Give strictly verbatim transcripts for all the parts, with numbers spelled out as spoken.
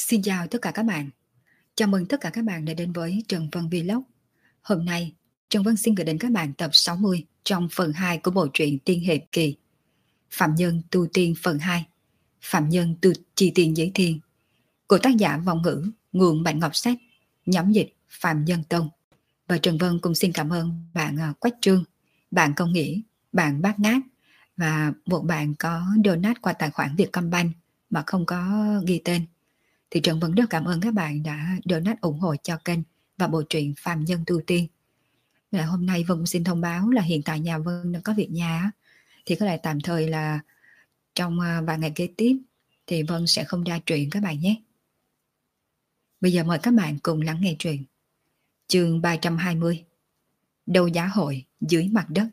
Xin chào tất cả các bạn. Chào mừng tất cả các bạn đã đến với Trần Vân Vlog. Hôm nay, Trần Vân xin gửi đến các bạn tập sáu mươi trong phần hai của bộ truyện Tiên Hiệp Kỳ. Phạm Nhân Tu Tiên phần hai. Phạm Nhân Tu Chi Tiên Giới Thiên của tác giả Vọng Ngữ, nguồn Bạch Ngọc Sách, nhóm dịch Phạm Nhân Tông. Và Trần Vân cũng xin cảm ơn bạn à, Quách Trương, bạn Công Nghĩa, bạn Bát Ngát và một bạn có donate qua tài khoản Vietcombank mà không có ghi tên. Thì Trần Vân rất cảm ơn các bạn đã donate ủng hộ cho kênh và bộ truyện Phạm Nhân Tu Tiên. Và hôm nay Vân cũng xin thông báo là hiện tại nhà Vân đang có việc nhà, thì có lẽ tạm thời là trong vài ngày kế tiếp thì Vân sẽ không ra truyện các bạn nhé. Bây giờ mời các bạn cùng lắng nghe truyện. Chương ba trăm hai mươi. Đấu giá hội dưới mặt đất.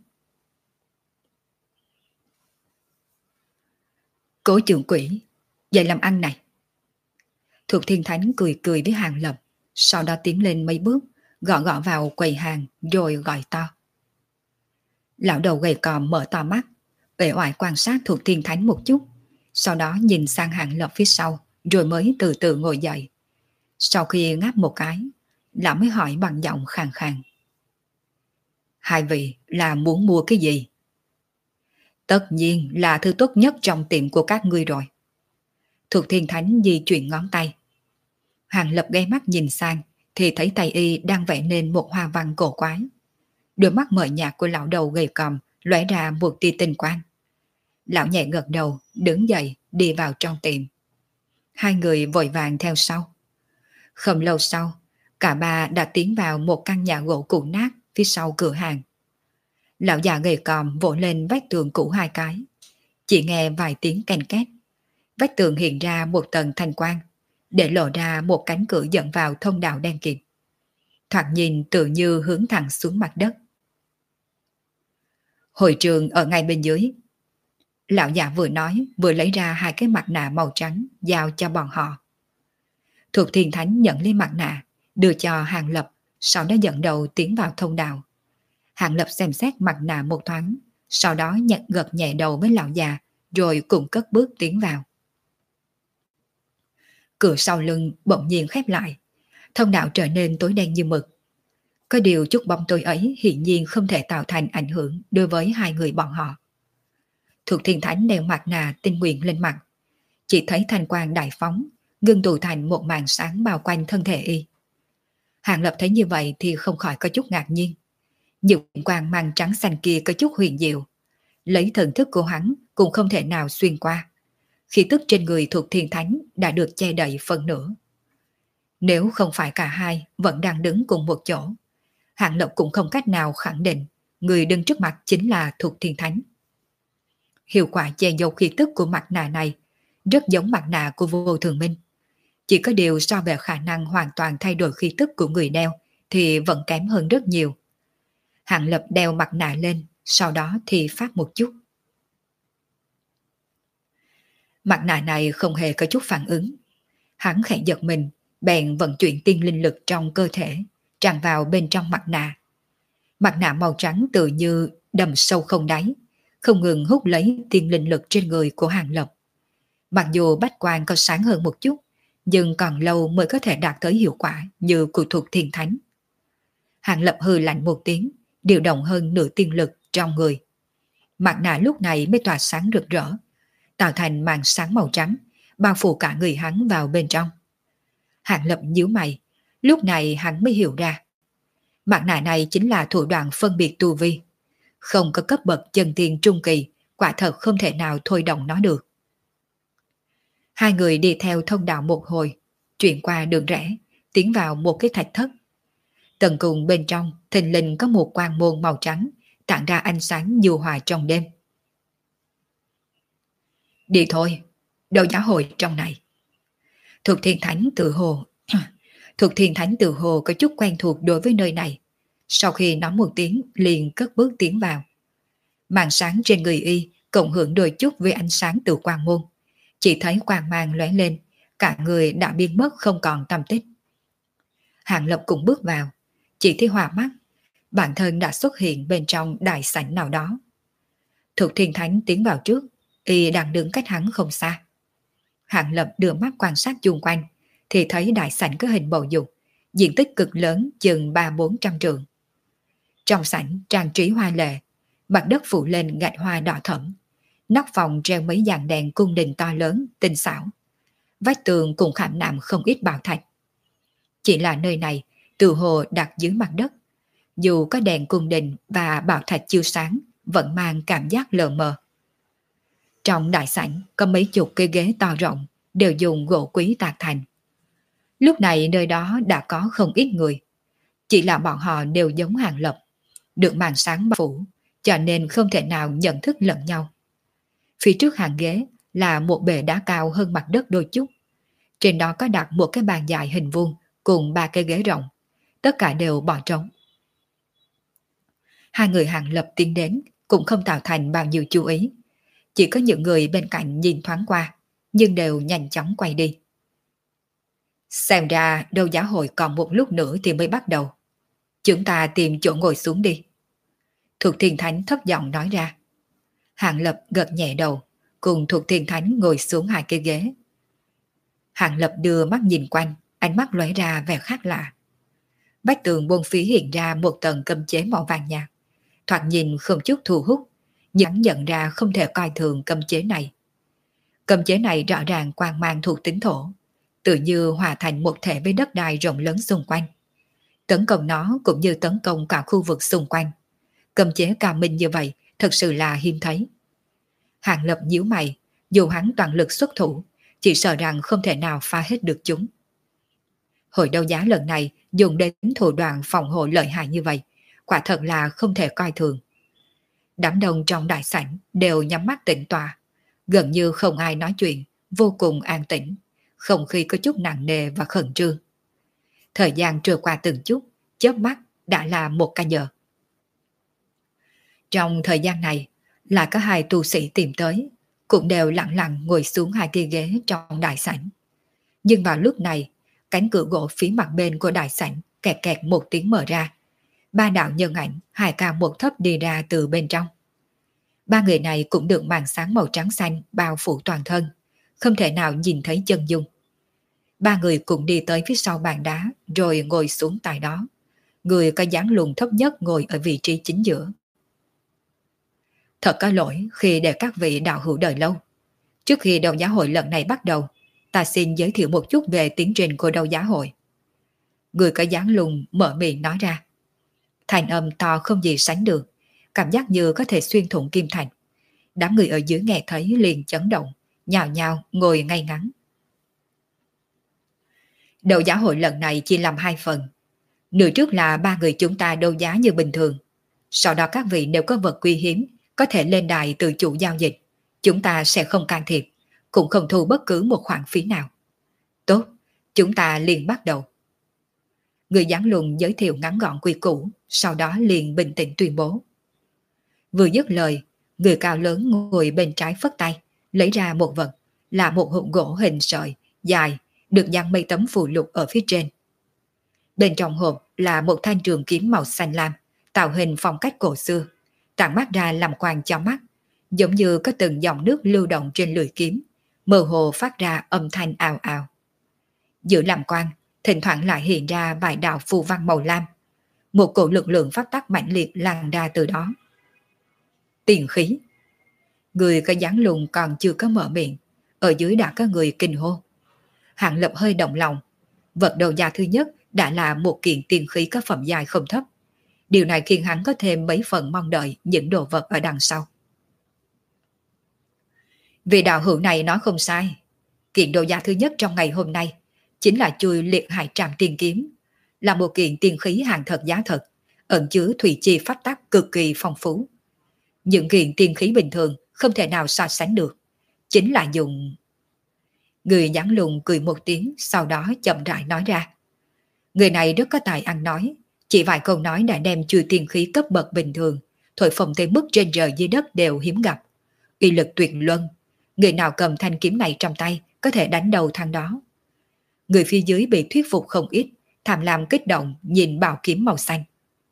Cố trưởng quỷ, vậy làm ăn này. Thuộc Thiên Thánh cười cười với Hàng Lập, sau đó tiến lên mấy bước, gõ gõ vào quầy hàng rồi gọi to. Lão đầu gầy còm mở to mắt, uể oải quan sát Thuộc Thiên Thánh một chút, sau đó nhìn sang Hàng Lập phía sau, rồi mới từ từ ngồi dậy. Sau khi ngáp một cái, lão mới hỏi bằng giọng khàn khàn. Hai vị là muốn mua cái gì? Tất nhiên là thứ tốt nhất trong tiệm của các ngươi rồi. Thuộc Thiên Thánh di chuyển ngón tay. Hàng Lập ghé mắt nhìn sang thì thấy tay y đang vẽ nên một hoa văn cổ quái. Đôi mắt mờ nhạt của lão đầu gầy còm lóe ra một tia tinh quang. Lão nhẹ gật đầu, đứng dậy đi vào trong tiệm. Hai người vội vàng theo sau. Không lâu sau, cả ba đã tiến vào một căn nhà gỗ cũ nát phía sau cửa hàng. Lão già gầy còm vỗ lên vách tường cũ hai cái. Chỉ nghe vài tiếng ken két. Vách tường hiện ra một tầng thanh quang, để lộ ra một cánh cửa dẫn vào thông đạo đen kịt. Thoạt nhìn tự như hướng thẳng xuống mặt đất. Hội trường ở ngay bên dưới. Lão già vừa nói vừa lấy ra hai cái mặt nạ màu trắng giao cho bọn họ. Thuộc Thiên Thánh nhận lấy mặt nạ, đưa cho Hàng Lập, sau đó dẫn đầu tiến vào thông đạo. Hàng Lập xem xét mặt nạ một thoáng, sau đó nhặt gật nhẹ đầu với lão già, rồi cùng cất bước tiến vào. Cửa sau lưng bỗng nhiên khép lại, thông đạo trở nên tối đen như mực. Có điều chút bóng tối ấy hiển nhiên không thể tạo thành ảnh hưởng đối với hai người bọn họ. Thuộc Thiên Thánh đeo mặt nạ tinh nguyện lên mặt, chỉ thấy thanh quang đại phóng, ngưng tụ thành một màn sáng bao quanh thân thể y. Hàng Lập thấy như vậy thì không khỏi có chút ngạc nhiên. Những quang mang trắng xanh kia có chút huyền diệu, lấy thần thức của hắn cũng không thể nào xuyên qua. Khí tức trên người Thuộc Thiên Thánh đã được che đậy phần nửa. Nếu không phải cả hai vẫn đang đứng cùng một chỗ, Hàng Lập cũng không cách nào khẳng định người đứng trước mặt chính là Thuộc Thiên Thánh. Hiệu quả che giấu khí tức của mặt nạ này rất giống mặt nạ của Vô Thường Minh. Chỉ có điều so về khả năng hoàn toàn thay đổi khí tức của người đeo thì vẫn kém hơn rất nhiều. Hàng Lập đeo mặt nạ lên, sau đó thì phát một chút. Mặt nạ này không hề có chút phản ứng. Hắn khẽ giật mình, bèn vận chuyển tiên linh lực trong cơ thể, tràn vào bên trong mặt nạ. Mặt nạ màu trắng tự như đầm sâu không đáy, không ngừng hút lấy tiên linh lực trên người của Hàng Lập. Mặc dù bách quang có sáng hơn một chút, nhưng còn lâu mới có thể đạt tới hiệu quả như của Thuộc Thiên Thánh. Hàng Lập hừ lạnh một tiếng, điều động hơn nửa tiên lực trong người. Mặt nạ lúc này mới tỏa sáng rực rỡ, tạo thành màn sáng màu trắng, bao phủ cả người hắn vào bên trong. Hàng Lập nhíu mày, lúc này hắn mới hiểu ra. Mặt nạ này chính là thủ đoạn phân biệt tu vi. Không có cấp bậc chân tiên trung kỳ, quả thật không thể nào thôi động nó được. Hai người đi theo thông đạo một hồi, chuyển qua đường rẽ, tiến vào một cái thạch thất. Tầng cùng bên trong thình lình có một quang môn màu trắng, tản ra ánh sáng nhu hòa trong đêm. Đi thôi, đấu giá hội trong này. Thuộc Thiên Thánh tự hồ Thuộc Thiên Thánh tự hồ có chút quen thuộc đối với nơi này. Sau khi nói một tiếng liền cất bước tiến vào. Màn sáng trên người y cộng hưởng đôi chút với ánh sáng từ quang môn. Chỉ thấy quang mang lóe lên, cả người đã biến mất không còn tăm tích. Hàng Lập cũng bước vào, chỉ thấy hòa mắt, bản thân đã xuất hiện bên trong đại sảnh nào đó. Thuộc Thiên Thánh tiến vào trước, y đang đứng cách hắn không xa. Hàng Lập đưa mắt quan sát chung quanh, thì thấy đại sảnh có hình bầu dục, diện tích cực lớn chừng ba bốn trăm trượng. Trong sảnh trang trí hoa lệ, mặt đất phủ lên gạch hoa đỏ thẫm, nóc phòng treo mấy dàn đèn cung đình to lớn, tinh xảo. Vách tường cũng khảm nạm không ít bảo thạch. Chỉ là nơi này, từ hồ đặt dưới mặt đất, dù có đèn cung đình và bảo thạch chiếu sáng, vẫn mang cảm giác lờ mờ. Trong đại sảnh có mấy chục cây ghế to rộng, đều dùng gỗ quý tạc thành. Lúc này nơi đó đã có không ít người, chỉ là bọn họ đều giống Hàng Lập, được màn sáng bao phủ, cho nên không thể nào nhận thức lẫn nhau. Phía trước hàng ghế là một bệ đá cao hơn mặt đất đôi chút. Trên đó có đặt một cái bàn dài hình vuông cùng ba cái ghế rộng, tất cả đều bỏ trống. Hai người Hàng Lập tiến đến cũng không tạo thành bao nhiêu chú ý, chỉ có những người bên cạnh nhìn thoáng qua, nhưng đều nhanh chóng quay đi. Xem ra đấu giá hội còn một lúc nữa thì mới bắt đầu. Chúng ta tìm chỗ ngồi xuống đi. Thuộc Thiên Thánh thấp giọng nói ra. Hàng Lập gật nhẹ đầu, cùng Thuộc Thiên Thánh ngồi xuống hai cái ghế. Hàng Lập đưa mắt nhìn quanh, ánh mắt lóe ra vẻ khác lạ. Vách tường bốn phía hiện ra một tầng cấm chế màu vàng nhạt, thoạt nhìn không chút thu hút, nhưng hắn nhận ra không thể coi thường cấm chế này. Cấm chế này rõ ràng quang mang thuộc tính thổ, tự như hòa thành một thể với đất đai rộng lớn xung quanh. Tấn công nó cũng như tấn công cả khu vực xung quanh. Cấm chế cao minh như vậy thật sự là hiếm thấy. Hàng Lập nhíu mày, dù hắn toàn lực xuất thủ, chỉ sợ rằng không thể nào phá hết được chúng. Hội đấu giá lần này dùng đến thủ đoạn phòng hộ lợi hại như vậy, quả thật là không thể coi thường. Đám đông trong đại sảnh đều nhắm mắt tĩnh tọa, gần như không ai nói chuyện, vô cùng an tĩnh, không khí có chút nặng nề và khẩn trương. Thời gian trôi qua từng chút, chớp mắt đã là một canh giờ. Trong thời gian này, là có hai tu sĩ tìm tới, cũng đều lặng lặng ngồi xuống hai cái ghế trong đại sảnh. Nhưng vào lúc này, cánh cửa gỗ phía mặt bên của đại sảnh kẹt kẹt một tiếng mở ra. Ba đạo nhân ảnh hai cao một thấp đi ra từ bên trong. Ba người này cũng được màn sáng màu trắng xanh bao phủ toàn thân, không thể nào nhìn thấy chân dung. Ba người cùng đi tới phía sau bàn đá rồi ngồi xuống tại đó. Người có dáng lùn thấp nhất ngồi ở vị trí chính giữa. Thật có lỗi khi để các vị đạo hữu đợi lâu. Trước khi đấu giá hội lần này bắt đầu, ta xin giới thiệu một chút về tiến trình của đấu giá hội. Người có dáng lùn mở miệng nói ra. Thành âm to không gì sánh được, cảm giác như có thể xuyên thủng kim thành. Đám người ở dưới nghe thấy liền chấn động, nhào nhào ngồi ngay ngắn. Đấu giá hội lần này chia làm hai phần. Nửa trước là ba người chúng ta đấu giá như bình thường. Sau đó các vị nếu có vật quý hiếm, có thể lên đài tự chủ giao dịch. Chúng ta sẽ không can thiệp, cũng không thu bất cứ một khoản phí nào. Tốt, chúng ta liền bắt đầu. Người dáng lùn giới thiệu ngắn gọn quy củ, sau đó liền bình tĩnh tuyên bố. Vừa dứt lời, người cao lớn ngồi bên trái phất tay, lấy ra một vật, là một hộp gỗ hình sợi, dài, được dán mấy tấm phù lục ở phía trên. Bên trong hộp là một thanh trường kiếm màu xanh lam, tạo hình phong cách cổ xưa, tản mát ra làm quang cho mắt, giống như có từng dòng nước lưu động trên lưỡi kiếm, mơ hồ phát ra âm thanh ào ào. Giữa làm quang, thỉnh thoảng lại hiện ra vài đạo phù văn màu lam, một cổ lực lượng phát tắc mạnh liệt lan ra từ đó. Tiền khí. Người có dáng lùn còn chưa có mở miệng, ở dưới đã có người kinh hô. Hàng Lập hơi động lòng, vật đầu giá thứ nhất đã là một kiện tiền khí có phẩm giai không thấp. Điều này khiến hắn có thêm mấy phần mong đợi những đồ vật ở đằng sau. Vị đạo hữu này nói không sai, kiện đồ giá thứ nhất trong ngày hôm nay chính là chui liệt hải trạm tiền kiếm, là một kiện tiền khí hàng thật giá thật, ẩn chứa thủy chi pháp tắc cực kỳ phong phú. Những kiện tiền khí bình thường không thể nào so sánh được, chính là dùng... Người dáng lùn cười một tiếng, sau đó chậm rãi nói ra. Người này rất có tài ăn nói, chỉ vài câu nói đã đem chui tiền khí cấp bậc bình thường, thổi phồng tới mức trên trời dưới đất đều hiếm gặp. Uy lực tuyệt luân, người nào cầm thanh kiếm này trong tay có thể đánh đầu thằng đó. Người phía dưới bị thuyết phục không ít, tham lam kích động nhìn bảo kiếm màu xanh.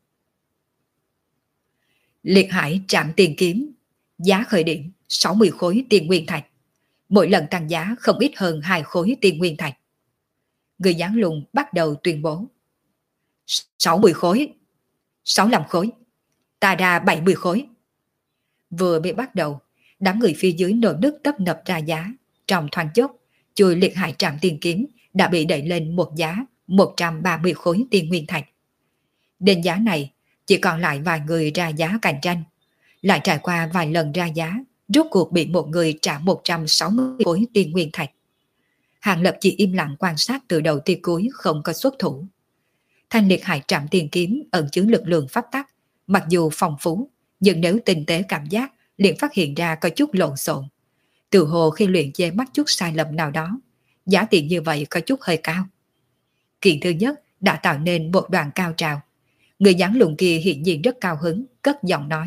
Liệt hải trạm tiền kiếm, giá khởi điểm sáu mươi khối tiền nguyên thạch, mỗi lần tăng giá không ít hơn hai khối tiền nguyên thạch. Người giáng lùng bắt đầu tuyên bố. sáu mươi khối, sáu mươi lăm khối, ta ra bảy mươi khối. Vừa mới bắt đầu, đám người phía dưới nổ nức tấp nập ra giá. Trong thoáng chốc, chui liệt hải trạm tiền kiếm đã bị đẩy lên một giá một trăm ba mươi khối tiền nguyên thạch. Đến giá này, chỉ còn lại vài người ra giá cạnh tranh. Lại trải qua vài lần ra giá, rốt cuộc bị một người trả một trăm sáu mươi khối tiền nguyên thạch. Hàng Lập chỉ im lặng quan sát từ đầu tới cuối, không có xuất thủ. Thanh liệt hải trạm tiền kiếm ẩn chứa lực lượng pháp tắc, mặc dù phong phú, nhưng nếu tinh tế cảm giác liền phát hiện ra có chút lộn xộn. Từ hồ khi luyện chế mắc chút sai lầm nào đó, giá tiền như vậy có chút hơi cao. Kiện thứ nhất đã tạo nên một đoạn cao trào. Người giáng lùng kia hiện nhiên rất cao hứng, cất giọng nói.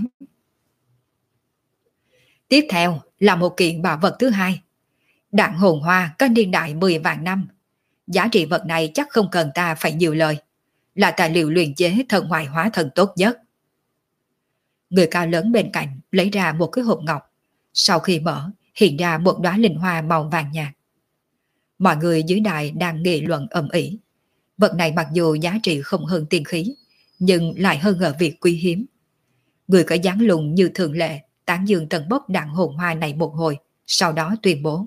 Tiếp theo là một kiện bảo vật thứ hai. Đạn hồn hoa có niên đại mười vạn năm. Giá trị vật này chắc không cần ta phải nhiều lời. Là tài liệu luyện chế thần hoài hóa thần tốt nhất. Người cao lớn bên cạnh lấy ra một cái hộp ngọc. Sau khi mở, hiện ra một đóa linh hoa màu vàng nhạt. Mọi người dưới đài đang nghị luận ầm ĩ. Vật này mặc dù giá trị không hơn tiên khí, nhưng lại hơn ở việc quý hiếm. Người có dáng lùng như thường lệ tán dương tận bốc đạn hồn hoa này một hồi, sau đó tuyên bố.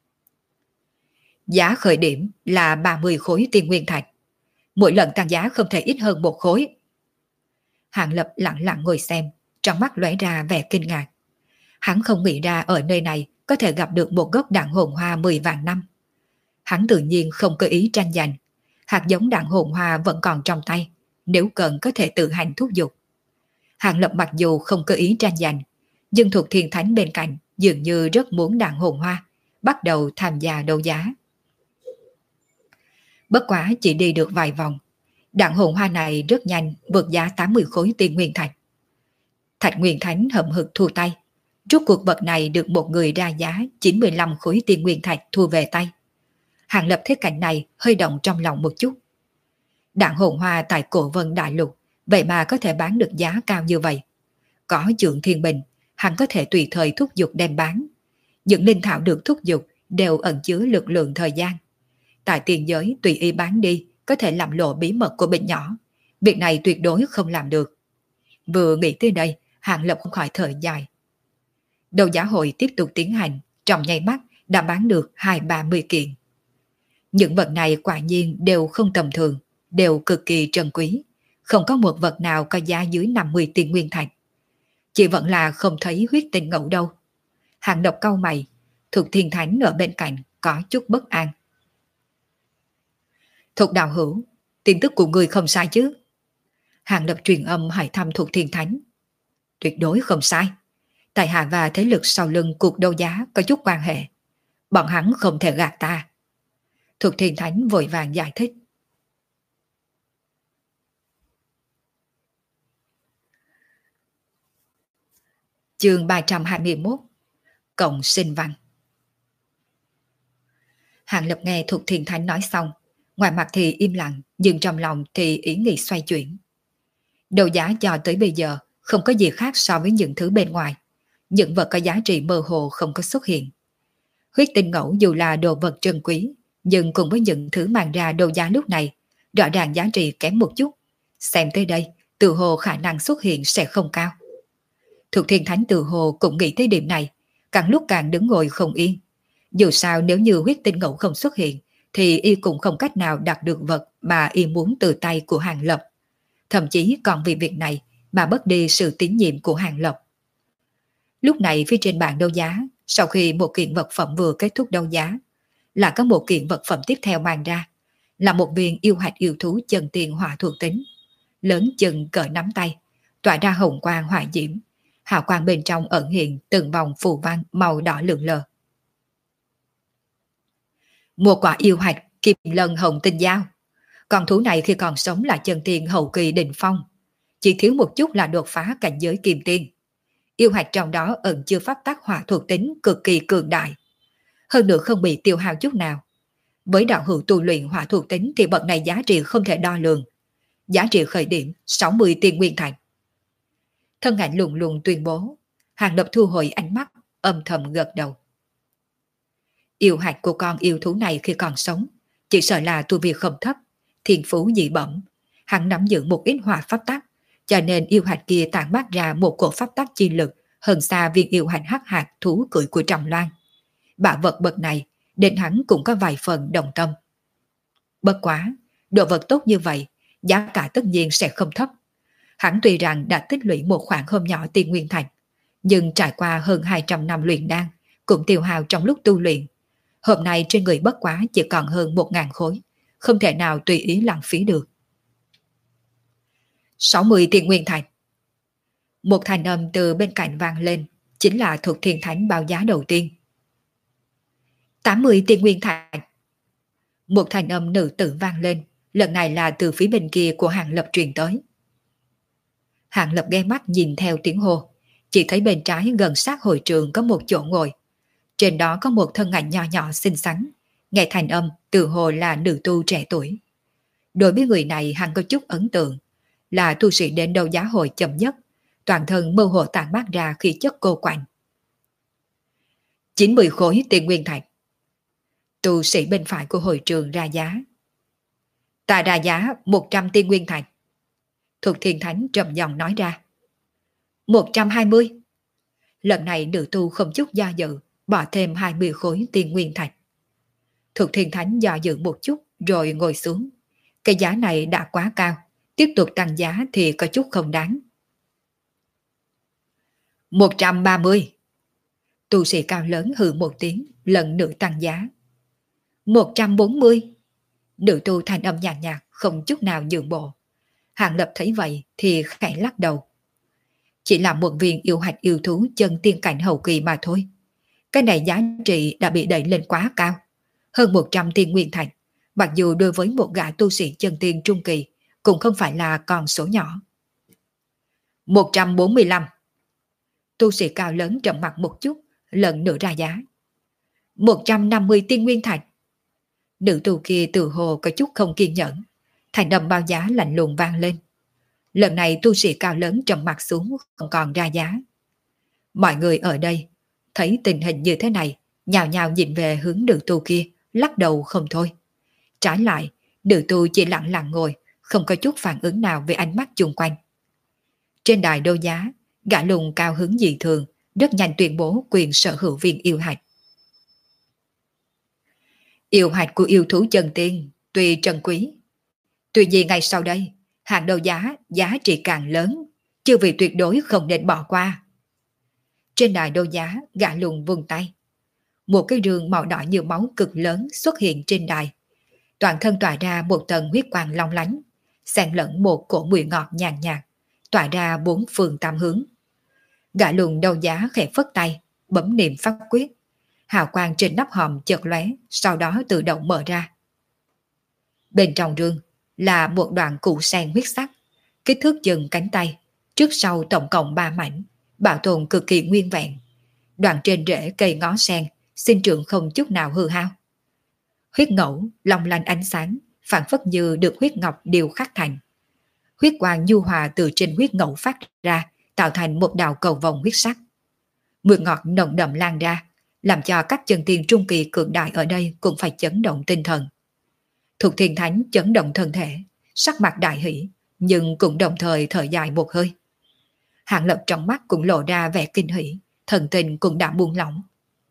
Giá khởi điểm là ba mươi khối tiền nguyên thạch. Mỗi lần tăng giá không thể ít hơn một khối. Hàng Lập lặng lặng ngồi xem, trong mắt lóe ra vẻ kinh ngạc. Hắn không nghĩ ra ở nơi này có thể gặp được một gốc đạn hồn hoa mười vạn năm. Hắn tự nhiên không có ý tranh giành. Hạt giống đạn hồn hoa vẫn còn trong tay, nếu cần có thể tự hành thúc giục. Hàng Lập mặc dù không có ý tranh giành, nhưng thuộc thiên thánh bên cạnh dường như rất muốn đạn hồn hoa, bắt đầu tham gia đấu giá. Bất quá chỉ đi được vài vòng, đạn hồn hoa này rất nhanh vượt giá tám mươi khối tiền nguyên thạch. Thạch Nguyên Thánh hậm hực thu tay. Rốt cuộc vật này được một người ra giá chín mươi lăm khối tiền nguyên thạch thu về tay. Hàng Lập thấy cảnh này hơi động trong lòng một chút. Đạn hồn hoa tại Cổ Vân Đại Lục vậy mà có thể bán được giá cao như vậy. Có Trượng Thiên Bình, hắn có thể tùy thời thúc giục đem bán. Những linh thảo được thúc giục đều ẩn chứa lực lượng thời gian. Tại tiền giới tùy ý bán đi có thể làm lộ bí mật của bên nhỏ. Việc này tuyệt đối không làm được. Vừa nghĩ tới đây, Hàng Lập không khỏi thở dài. Đấu giá hội tiếp tục tiến hành, trong nháy mắt đã bán được hai ba mươi kiện. Những vật này quả nhiên đều không tầm thường, đều cực kỳ trân quý. Không có một vật nào có giá dưới năm mươi tiền nguyên thạch. Chỉ vẫn là không thấy huyết tinh ngẫu đâu. Hàng Lập cau mày, Thục Thiên Thánh ở bên cạnh có chút bất an. Thục đạo hữu, tin tức của người không sai chứ? Hàng Lập truyền âm hỏi thăm Thục Thiên Thánh. Tuyệt đối không sai. Tài hạ và thế lực sau lưng cuộc đấu giá có chút quan hệ. Bọn hắn không thể gạt ta. Thục Thiên Thánh vội vàng giải thích. Chương ba trăm hai mươi mốt. Cộng sinh văn. Hàng Lập nghe Thục Thiên Thánh nói xong, ngoài mặt thì im lặng, nhưng trong lòng thì ý nghĩ xoay chuyển. Đấu giá cho tới bây giờ không có gì khác so với những thứ bên ngoài. Những vật có giá trị mơ hồ không có xuất hiện. Huyết tinh ngẫu dù là đồ vật trân quý, nhưng cùng với những thứ mang ra đấu giá lúc này, rõ ràng giá trị kém một chút. Xem tới đây, tự hồ khả năng xuất hiện sẽ không cao. Thục Thiên Thánh tự hồ cũng nghĩ tới điểm này, càng lúc càng đứng ngồi không yên. Dù sao nếu như huyết tinh ngẫu không xuất hiện, thì y cũng không cách nào đạt được vật mà y muốn từ tay của Hàng Lập. Thậm chí còn vì việc này mà mất đi sự tín nhiệm của Hàng Lập. Lúc này phía trên bàn đấu giá, sau khi một kiện vật phẩm vừa kết thúc đấu giá, là có một kiện vật phẩm tiếp theo mang ra, là một viên yêu hạch yêu thú chân tiên hỏa thuộc tính, lớn chừng cỡ nắm tay, tỏa ra hồng quang hỏa diễm, hào quang bên trong ẩn hiện từng vòng phù văn màu đỏ lượn lờ. Một quả yêu hạch kim lân hồng tinh dao. Con thú này khi còn sống là chân tiên hậu kỳ đỉnh phong, chỉ thiếu một chút là đột phá cảnh giới kim tiên. Yêu hạch trong đó ẩn chứa pháp tắc hỏa thuộc tính cực kỳ cường đại, hơn nữa không bị tiêu hao chút nào. Với đạo hữu tu luyện hỏa thuộc tính thì bậc này giá trị không thể đo lường. Giá trị khởi điểm sáu mươi tiền nguyên thạch. Thân ảnh lùng lùng tuyên bố. Hàng Lập thu hồi ánh mắt, âm thầm gật đầu. Yêu hạch của con yêu thú này khi còn sống chỉ sợ là tu vi không thấp, thiên phú dị bẩm, hắn nắm giữ một ít hỏa pháp tắc, cho nên yêu hạch kia tản mát ra một cổ pháp tắc chi lực hơn xa viên yêu hạch hắc hạt thú cưỡi của Trọng Loan. Bảo vật bậc này, đến hắn cũng có vài phần đồng tâm. Bất quá, đồ vật tốt như vậy, giá cả tất nhiên sẽ không thấp. Hắn tuy rằng đã tích lũy một khoản không nhỏ tiền nguyên thạch, nhưng trải qua hơn hai trăm năm luyện đan, cũng tiêu hao trong lúc tu luyện. Hôm nay trên người bất quá chỉ còn hơn một ngàn khối, không thể nào tùy ý lãng phí được. sáu mươi tiền nguyên thạch. Một thanh âm từ bên cạnh vang lên, chính là thuộc thiên thánh báo giá đầu tiên. tám mươi tiền nguyên thạch. Một thanh âm nữ tử vang lên, lần này là từ phía bên kia của Hàng Lập truyền tới. Hàng Lập ghé mắt nhìn theo tiếng hô, chỉ thấy bên trái gần sát hội trường có một chỗ ngồi. Trên đó có một thân ảnh nhỏ nhỏ xinh xắn, nghe thành âm từ hồ là nữ tu trẻ tuổi. Đối với người này hắn có chút ấn tượng, là tu sĩ đến đấu giá hội chậm nhất, toàn thân mơ hồ tản mát ra khí chất cô quạnh. chín mươi khối tiền nguyên thạch. Tu sĩ bên phải của hội trường ra giá. Ta ra giá một trăm tiền nguyên thạch. Thuộc thiên thánh trầm giọng nói ra. một trăm hai mươi. Lần này nữ tu không chút do dự, bỏ thêm hai mươi khối tiền nguyên thạch. Thuộc thiên thánh do dự một chút rồi ngồi xuống. Cái giá này đã quá cao, tiếp tục tăng giá thì có chút không đáng. một trăm ba mươi. Tu sĩ cao lớn hừ một tiếng, lần nữa tăng giá. một trăm bốn mươi. Nữ tu thanh âm nhàn nhạt, không chút nào nhượng bộ. Hàng Lập thấy vậy thì khẽ lắc đầu. Chỉ là một viên yêu hạch yêu thú chân tiên cảnh hậu kỳ mà thôi. Cái này giá trị đã bị đẩy lên quá cao. Hơn một trăm tiên nguyên thạch, mặc dù đối với một gã tu sĩ chân tiên trung kỳ, cũng không phải là con số nhỏ. một trăm bốn mươi lăm. Tu sĩ cao lớn trầm mặt một chút, lần nữa ra giá. một trăm năm mươi tiên nguyên thạch. Nữ tu kia từ hồ có chút không kiên nhẫn, thành âm bao giá lạnh lùng vang lên. Lần này tu sĩ cao lớn trầm mặt xuống, không còn ra giá. Mọi người ở đây thấy tình hình như thế này, nhào nhào nhìn về hướng nữ tu kia, lắc đầu không thôi. Trái lại, nữ tu chỉ lặng lặng ngồi, không có chút phản ứng nào về ánh mắt chung quanh. Trên đài đấu giá, gã lùng cao hứng dị thường, rất nhanh tuyên bố quyền sở hữu viên yêu hạch. Yêu hạch của yêu thú chân tiên tuy trân quý, tuy nhiên ngay sau đây, hàng đấu giá giá trị càng lớn, chưa vì tuyệt đối không nên bỏ qua. Trên đài đấu giá, gã lùng vung tay. Một cái rương màu đỏ như máu cực lớn xuất hiện trên đài. Toàn thân tỏa ra một tầng huyết quang long lánh, xen lẫn một cổ mùi ngọt nhàn nhạt, tỏa ra bốn phương tám hướng. Gã lùng đấu giá khẽ phất tay, bấm niệm pháp quyết. Hào quang trên nắp hòm chợt lóe, sau đó tự động mở ra. Bên trong rương là một đoạn cụ sen huyết sắc, kích thước chừng cánh tay, trước sau tổng cộng ba mảnh, bảo tồn cực kỳ nguyên vẹn. Đoạn trên rễ cây ngó sen, sinh trưởng không chút nào hư hao. Huyết ngẫu long lanh ánh sáng, phản phất như được huyết ngọc điều khắc thành. Huyết quang nhu hòa từ trên huyết ngẫu phát ra, tạo thành một đạo cầu vồng huyết sắc. Mùi ngọt nồng đậm lan ra, làm cho các chân tiên trung kỳ cường đại ở đây cũng phải chấn động tinh thần. Thuộc thiên thánh chấn động thân thể, sắc mặt đại hỷ, nhưng cũng đồng thời thở dài một hơi. Hàng Lập trong mắt cũng lộ ra vẻ kinh hỉ, thần tình cũng đã buông lỏng.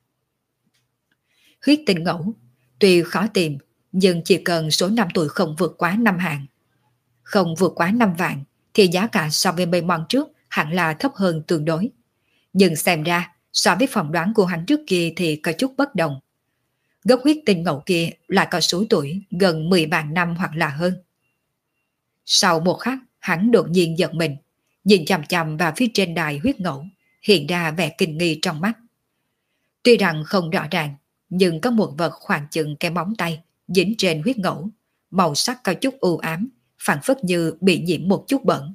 Huyết tinh ngẫu, tuy khó tìm, nhưng chỉ cần số năm tuổi không vượt quá năm hạng. Không vượt quá năm vạn, thì giá cả so với mấy món trước hẳn là thấp hơn tương đối. Nhưng xem ra, so với phỏng đoán của hắn trước kia thì có chút bất đồng. Gốc huyết tinh ngẫu kia lại có số tuổi gần mười vạn năm hoặc là hơn. Sau một khắc, hắn đột nhiên giật mình, nhìn chằm chằm vào phía trên đài huyết ngẫu, hiện ra vẻ kinh nghi trong mắt. Tuy rằng không rõ ràng, nhưng có một vật khoảng chừng cái móng tay dính trên huyết ngẫu, màu sắc có chút u ám, phản phất như bị nhiễm một chút bẩn.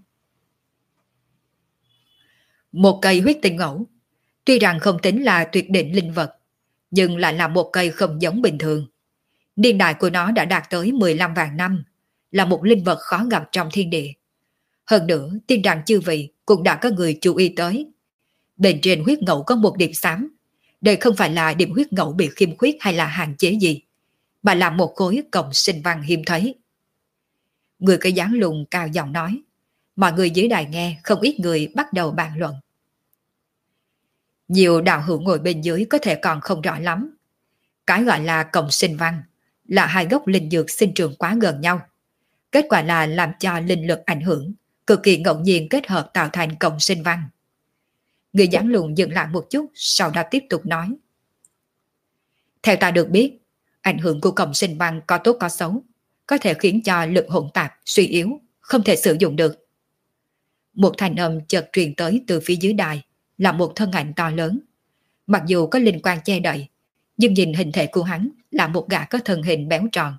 Một cây huyết tinh ngẫu, tuy rằng không tính là tuyệt đỉnh linh vật, nhưng lại là một cây không giống bình thường. Niên đại của nó đã đạt tới mười lăm vạn năm, là một linh vật khó gặp trong thiên địa. Hơn nữa, tin rằng chư vị cũng đã có người chú ý tới. Bên trên huyết ngẫu có một điểm xám. Đây không phải là điểm huyết ngẫu bị khiêm khuyết hay là hạn chế gì. mà là một khối cộng sinh văn hiếm thấy. Người cái dáng lùn cao giọng nói. Mọi người dưới đài nghe, không ít người bắt đầu bàn luận. Nhiều đạo hữu ngồi bên dưới có thể còn không rõ lắm. Cái gọi là cộng sinh văn là hai gốc linh dược sinh trưởng quá gần nhau. Kết quả là làm cho linh lực ảnh hưởng, cực kỳ ngẫu nhiên kết hợp tạo thành cộng sinh văn. Người giảng luận dừng lại một chút, sau đó tiếp tục nói. Theo ta được biết, ảnh hưởng của cộng sinh văn có tốt có xấu, có thể khiến cho lực hỗn tạp, suy yếu, không thể sử dụng được. Một thanh âm chợt truyền tới từ phía dưới đài, là một thân ảnh to lớn. Mặc dù có linh quang che đậy, nhưng nhìn hình thể của hắn là một gã có thân hình béo tròn.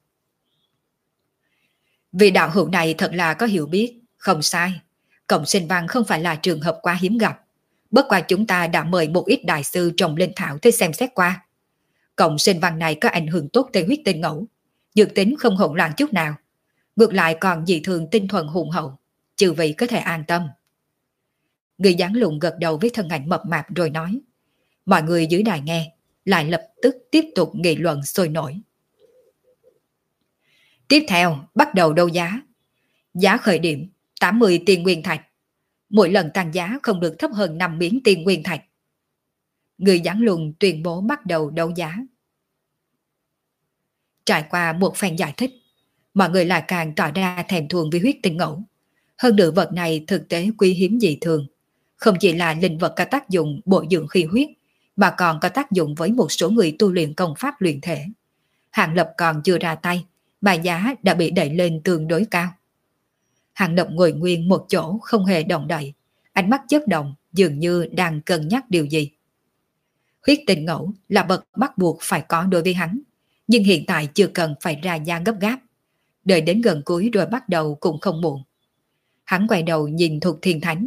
Vì đạo hữu này thật là có hiểu biết, không sai. Cộng sinh văn không phải là trường hợp quá hiếm gặp. Bất qua chúng ta đã mời một ít đại sư trồng linh thảo tới xem xét qua. Cộng sinh văn này có ảnh hưởng tốt tới huyết tinh ngẫu, dược tính không hỗn loạn chút nào. Ngược lại còn dị thường tinh thuần hùng hậu, chư vị có thể an tâm. Người giảng luận gật đầu với thân ảnh mập mạp rồi nói. Mọi người dưới đài nghe, lại lập tức tiếp tục nghị luận sôi nổi. Tiếp theo, bắt đầu đấu giá. Giá khởi điểm tám mươi tiền nguyên thạch. Mỗi lần tăng giá không được thấp hơn năm miếng tiền nguyên thạch. Người giảng luận tuyên bố bắt đầu đấu giá. Trải qua một phen giải thích, mọi người lại càng tỏ ra thèm thuồng với huyết tinh ngẫu. Hơn nữa vật này thực tế quý hiếm dị thường. Không chỉ là linh vật có tác dụng bổ dưỡng khí huyết, mà còn có tác dụng với một số người tu luyện công pháp luyện thể. Hàng Lập còn chưa ra tay, mà giá đã bị đẩy lên tương đối cao. Hàng Lập ngồi nguyên một chỗ không hề động đậy, ánh mắt chớp động dường như đang cân nhắc điều gì. Huyết tinh ngẫu là bậc bắt buộc phải có đối với hắn, nhưng hiện tại chưa cần phải ra giá gấp gáp. Đợi đến gần cuối rồi bắt đầu cũng không muộn. Hắn quay đầu nhìn Thuật Thiên Thánh.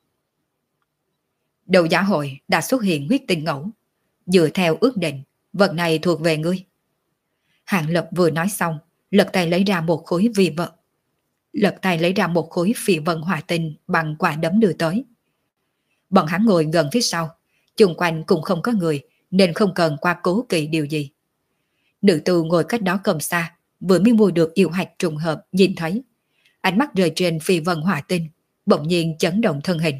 Đầu giá hội đã xuất hiện huyết tinh ngẫu. Dựa theo ước định, vật này thuộc về ngươi. Hàng Lập vừa nói xong, lật tay lấy ra một khối vi vật. Lật tay lấy ra một khối phi vân hỏa tinh bằng quả đấm đưa tới. Bọn hắn ngồi gần phía sau, chung quanh cũng không có người, nên không cần qua cố kỵ điều gì. Nữ tu ngồi cách đó không xa, vừa mới mua được yêu hạch trùng hợp nhìn thấy. Ánh mắt rơi trên phi vân hỏa tinh, bỗng nhiên chấn động thân hình.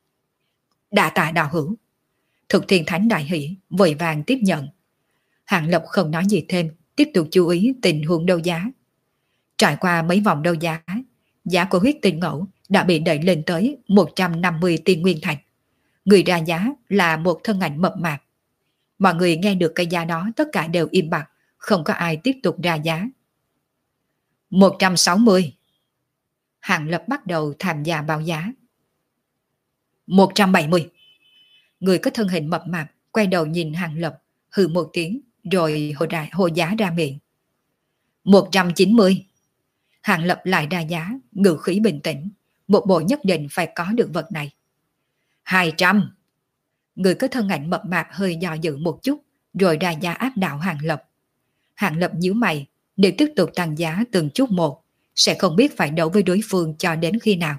Đa tạ đạo hữu. Thuật Thiên Thánh đại hỷ, vội vàng tiếp nhận. Hàng Lập không nói gì thêm, tiếp tục chú ý tình huống đấu giá. Trải qua mấy vòng đấu giá, giá của huyết tinh ngẫu đã bị đẩy lên tới một trăm năm mươi tiền nguyên thạch. Người ra giá là một thân ảnh mập mạp. Mọi người nghe được cái giá đó tất cả đều im bặt, không có ai tiếp tục ra giá. một trăm sáu mươi. Hàng Lập bắt đầu tham gia báo giá. một trăm bảy mươi. Người có thân hình mập mạp quay đầu nhìn Hàng Lập, hừ một tiếng rồi hồ, ra, hồ giá ra miệng. một trăm chín mươi. Hàng Lập lại ra giá, ngữ khí bình tĩnh, một bộ nhất định phải có được vật này. hai trăm. Người có thân ảnh mập mạp hơi do dự một chút, rồi ra giá áp đảo Hàng Lập. Hàng Lập nhíu mày, nếu tiếp tục tăng giá từng chút một, sẽ không biết phải đấu với đối phương cho đến khi nào.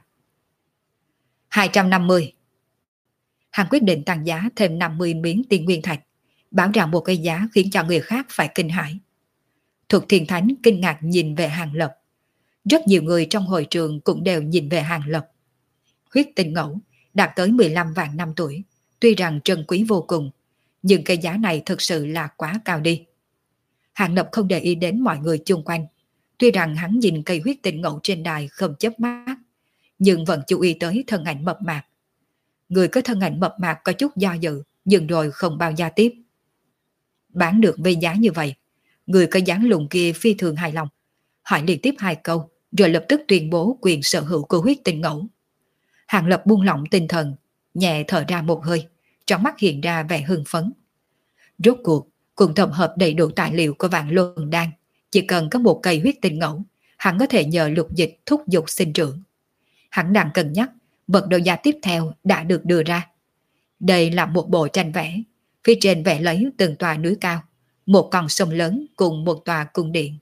hai trăm năm mươi. Hàng quyết định tăng giá thêm năm mươi miếng tiền nguyên thạch, báo ra một cái giá khiến cho người khác phải kinh hãi. Thuật Thiên Thánh kinh ngạc nhìn về Hàng Lập. Rất nhiều người trong hội trường cũng đều nhìn về Hàng Lập. Huyết tinh ngẫu đạt tới mười lăm vạn năm tuổi, tuy rằng trân quý vô cùng, nhưng cái giá này thực sự là quá cao đi. Hàng Lập không để ý đến mọi người chung quanh. Tuy rằng hắn nhìn cây huyết tinh ngẫu trên đài không chớp mắt, nhưng vẫn chú ý tới thân ảnh mập mạp. Người có thân ảnh mập mạp có chút do dự, nhưng rồi không bao giá tiếp. Bán được với giá như vậy, người có dáng lùn kia phi thường hài lòng, hỏi liên tiếp hai câu, rồi lập tức tuyên bố quyền sở hữu của huyết tinh ngẫu. Hàng Lập buông lỏng tinh thần, nhẹ thở ra một hơi, trong mắt hiện ra vẻ hưng phấn. Rốt cuộc, cùng tổng hợp đầy đủ tài liệu của Vạn Luân Đan, chỉ cần có một cây huyết tinh ngẫu, hắn có thể nhờ lục dịch thúc giục sinh trưởng. Hắn đang cân nhắc, vật đấu giá tiếp theo đã được đưa ra. Đây là một bộ tranh vẽ, phía trên vẽ lấy từng tòa núi cao, một con sông lớn cùng một tòa cung điện.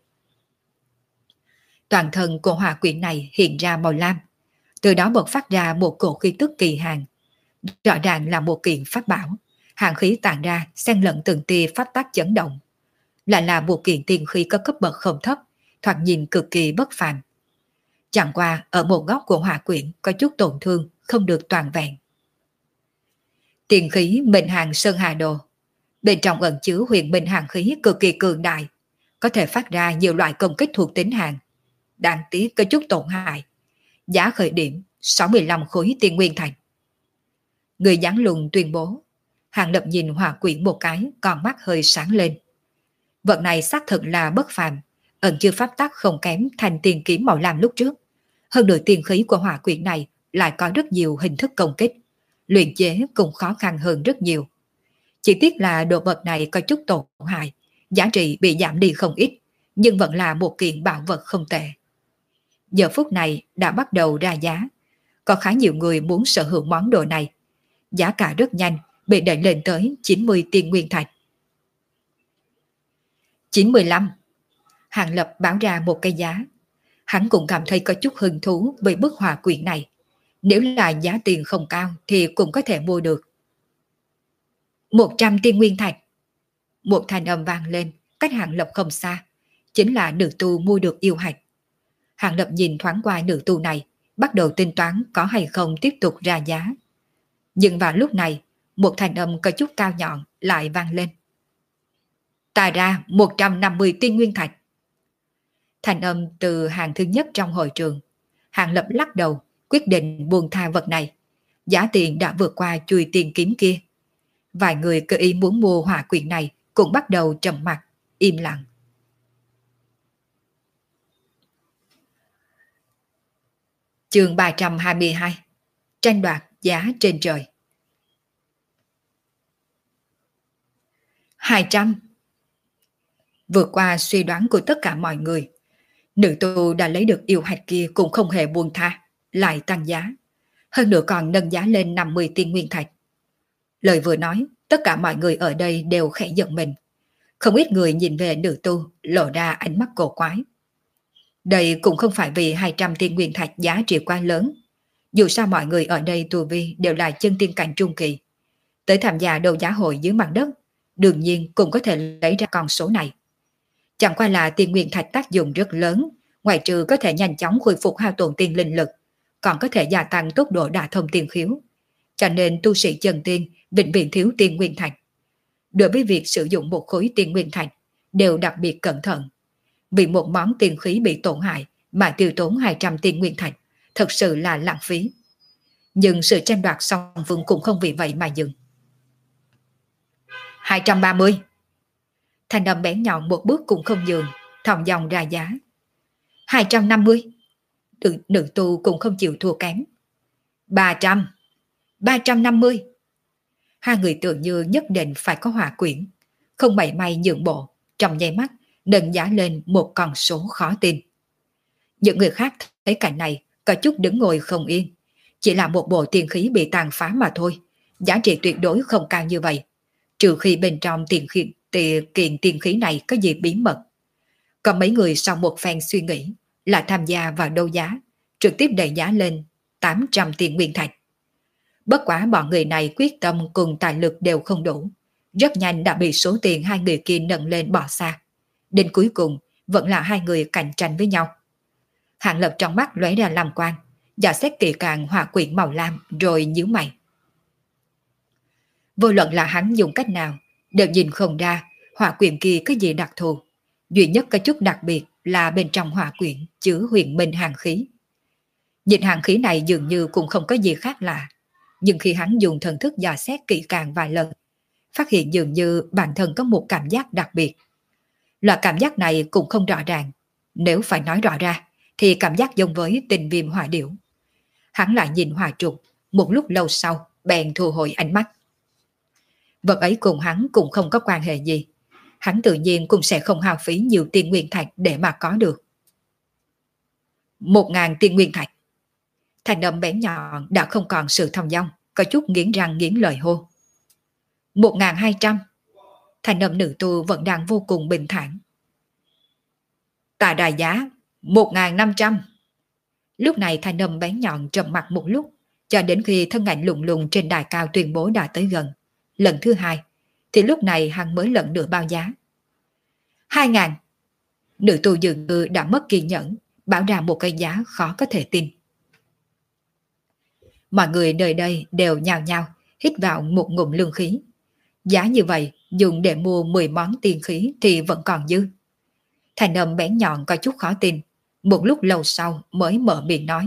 Toàn thân của hỏa quyển này hiện ra màu lam, từ đó bộc phát ra một cổ khí tức kỳ hàn. Rõ ràng là một kiện pháp bảo, hàn khí tàn ra xen lẫn từng tia pháp tắc chấn động. lại là một kiện tiên khí có cấp bậc không thấp, thoạt nhìn cực kỳ bất phàm. Chẳng qua ở một góc của hỏa quyển có chút tổn thương, không được toàn vẹn. Tiền khí Minh Hàng Sơn Hà Đồ, bên trong ẩn chứa huyền minh hàng khí cực kỳ cường đại, có thể phát ra nhiều loại công kích thuộc tính hàng. Đáng tiếc có chút tổn hại. Giá khởi điểm sáu mươi lăm khối tiên nguyên thạch. Người giảng lùng tuyên bố. Hàng Lập nhìn hỏa quyển một cái, con mắt hơi sáng lên. Vật này xác thực là bất phàm, ẩn chứa pháp tắc không kém thành tiền kiếm màu lam lúc trước. Hơn nữa tiền khí của hỏa quyển này lại có rất nhiều hình thức công kích, luyện chế cũng khó khăn hơn rất nhiều. Chỉ tiếc là đồ vật này có chút tổn hại, giá trị bị giảm đi không ít, nhưng vẫn là một kiện bảo vật không tệ. Giờ phút này đã bắt đầu ra giá, có khá nhiều người muốn sở hữu món đồ này. Giá cả rất nhanh bị đẩy lên tới chín mươi tiên nguyên thạch. chín mươi lăm. Hàng Lập báo ra một cái giá. Hắn cũng cảm thấy có chút hứng thú với bức họa quyển này. Nếu là giá tiền không cao thì cũng có thể mua được. một trăm tiên nguyên thạch. Một thanh âm vang lên, cách Hàng Lập không xa. Chính là nữ tu mua được yêu hạch. Hàng Lập nhìn thoáng qua nữ tu này, bắt đầu tính toán có hay không tiếp tục ra giá. Nhưng vào lúc này, một thanh âm có chút cao nhọn lại vang lên. Ta ra một trăm năm mươi tiên nguyên thạch. Thanh âm từ hàng thứ nhất trong hội trường. Hàng Lập lắc đầu, quyết định buông tha vật này. Giá tiền đã vượt qua chui tiền kiếm kia. Vài người cơ ý muốn mua hỏa quyển này cũng bắt đầu trầm mặc, im lặng. Chương ba trăm hai mươi hai. Tranh đoạt giá trên trời. hai trăm. Vượt qua suy đoán của tất cả mọi người, nữ tu đã lấy được yêu hạch kia cũng không hề buông tha, lại tăng giá. Hơn nữa còn nâng giá lên năm mươi tiên nguyên thạch. Lời vừa nói, tất cả mọi người ở đây đều khẽ giận mình. Không ít người nhìn về nữ tu, lộ ra ánh mắt cổ quái. Đây cũng không phải vì hai trăm tiên nguyên thạch giá trị quá lớn. Dù sao mọi người ở đây tu vi đều là chân tiên cảnh trung kỳ. Tới tham gia đấu giá hội dưới mặt đất, đương nhiên cũng có thể lấy ra con số này. Chẳng qua là tiên nguyên thạch tác dụng rất lớn, ngoài trừ có thể nhanh chóng khôi phục hao tổn tiên linh lực, còn có thể gia tăng tốc độ đả thông tiên khiếu. Cho nên tu sĩ chân tiên vĩnh viễn thiếu tiên nguyên thạch. Đối với việc sử dụng một khối tiên nguyên thạch đều đặc biệt cẩn thận. Vì một món tiên khí bị tổn hại mà tiêu tốn hai trăm tiên nguyên thạch, thật sự là lãng phí. Nhưng sự tranh đoạt song phương cũng không vì vậy mà dừng. hai trăm ba mươi. Thanh âm bén nhọn một bước cũng không nhường, thòng dòng ra giá. hai trăm năm mươi. Nữ, nữ tu cũng không chịu thua kém. ba trăm. ba trăm năm mươi. Hai người tưởng như nhất định phải có hỏa quyển, không mảy may nhượng bộ, trong nháy mắt nâng giá lên một con số khó tin. Những người khác thấy cảnh này có chút đứng ngồi không yên. Chỉ là một bộ tiền khí bị tàn phá mà thôi, giá trị tuyệt đối không cao như vậy, trừ khi bên trong tiền khí, tiền, kiện tiền khí này có gì bí mật. Còn mấy người sau một phen suy nghĩ là tham gia vào đấu giá, trực tiếp đẩy giá lên tám trăm tiền nguyên thạch. Bất quá bọn người này quyết tâm cùng tài lực đều không đủ, rất nhanh đã bị số tiền hai người kia nâng lên bỏ xa. Đến cuối cùng vẫn là hai người cạnh tranh với nhau. Hàng Lập trong mắt lóe ra làm quan, dò xét kỹ càng hỏa quyển màu lam rồi nhíu mày. Vô luận là hắn dùng cách nào, đều nhìn không ra hỏa quyển kia có gì đặc thù. Duy nhất có chút đặc biệt là bên trong hỏa quyển chứa huyền minh hàng khí. Nhìn hàng khí này dường như cũng không có gì khác lạ, nhưng khi hắn dùng thần thức dò xét kỹ càng vài lần, phát hiện dường như bản thân có một cảm giác đặc biệt. Loại cảm giác này cũng không rõ ràng, nếu phải nói rõ ra thì cảm giác giống với tình viêm hỏa điểu. Hắn lại nhìn hỏa trục, một lúc lâu sau bèn thu hồi ánh mắt. Vật ấy cùng hắn cũng không có quan hệ gì, hắn tự nhiên cũng sẽ không hao phí nhiều tiền nguyên thạch để mà có được. Một ngàn tiền nguyên thạch. Thành âm bén nhọn đã không còn sự thong dong, có chút nghiến răng nghiến lời hô. Một ngàn hai trăm. Thành âm nữ tu vẫn đang vô cùng bình thản. Tại đài giá một ngàn năm trăm. Lúc này thanh âm bén nhọn trầm mặt một lúc, cho đến khi thân ảnh lùng lùng trên đài cao tuyên bố đã tới gần. Lần thứ hai, thì lúc này hắn mới lần nữa bao giá. Hai ngàn. Nữ tu dường như đã mất kiên nhẫn, bảo ra một cái giá khó có thể tin. Mọi người nơi đây đều nhao nhao hít vào một ngụm lương khí. Giá như vậy, dùng để mua mười món tiên khí thì vẫn còn dư. Thành âm bén nhọn có chút khó tin, một lúc lâu sau mới mở miệng nói.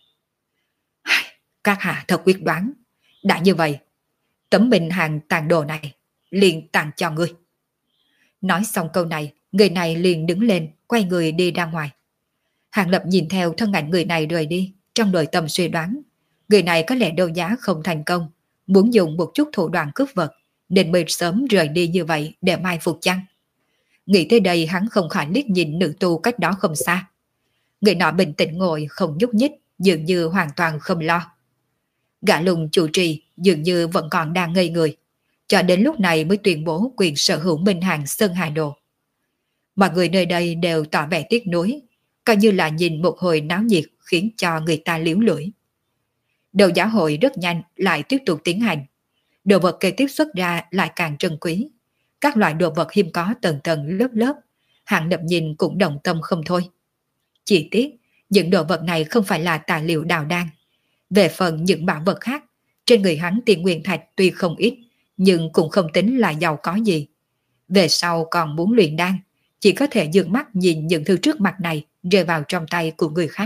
Các hạ thật quyết đoán, đã như vậy, tấm bình hàng tàn đồ này liền tặng cho ngươi. Nói xong câu này, người này liền đứng lên, quay người đi ra ngoài. Hàng Lập nhìn theo thân ảnh người này rời đi, trong nội tâm suy đoán, người này có lẽ đấu giá không thành công, muốn dùng một chút thủ đoạn cướp vật, nên mới sớm rời đi như vậy để mai phục chăng. Nghĩ tới đây hắn không khỏi liếc nhìn nữ tu cách đó không xa. Người nọ bình tĩnh ngồi không nhúc nhích, dường như hoàn toàn không lo. Gã lùng chủ trì dường như vẫn còn đang ngây người, cho đến lúc này mới tuyên bố quyền sở hữu minh hàng Sơn Hà Đồ. Mọi người nơi đây đều tỏ vẻ tiếc nuối, coi như là nhìn một hồi náo nhiệt khiến cho người ta liếu lưỡi. Đấu giá hội rất nhanh lại tiếp tục tiến hành. Đồ vật kế tiếp xuất ra lại càng trân quý. Các loại đồ vật hiếm có tầng tầng lớp lớp, Hàng Lập nhìn cũng động tâm không thôi. Chỉ tiếc, những đồ vật này không phải là tài liệu đào đan. Về phần những bảo vật khác, trên người hắn tiền nguyên thạch tuy không ít, nhưng cũng không tính là giàu có gì. Về sau còn muốn luyện đan, chỉ có thể dừng mắt nhìn những thứ trước mặt này rơi vào trong tay của người khác.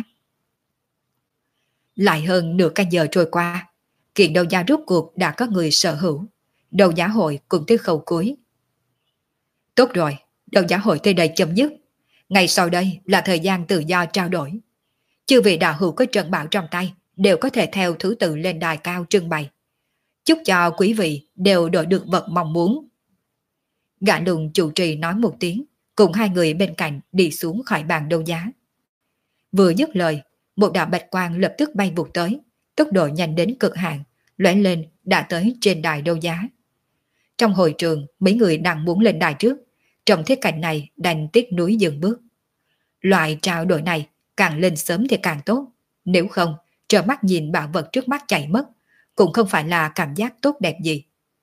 Lại hơn nửa canh giờ trôi qua, kiện đấu giá rốt cuộc đã có người sở hữu. Đấu giá hội cũng tới khâu cuối. Tốt rồi, đấu giá hội tới đây chấm dứt. Ngay sau đây là thời gian tự do trao đổi. Chư vị đạo hữu có trân bảo trong tay đều có thể theo thứ tự lên đài cao trưng bày. Chúc cho quý vị đều đổi được vật mong muốn. Gã lùng chủ trì nói một tiếng, cùng hai người bên cạnh đi xuống khỏi bàn đấu giá. Vừa dứt lời, một đạo bạch quang lập tức bay vụt tới, tốc độ nhanh đến cực hạn, lóe lên đã tới trên đài đấu giá. Trong hội trường, mấy người đang muốn lên đài trước, trong thế cảnh này đành tiếc núi dừng bước. Loại trao đổi này càng lên sớm thì càng tốt, nếu không trơ mắt nhìn bảo vật trước mắt chạy mất, cũng không phải là cảm giác tốt đẹp gì.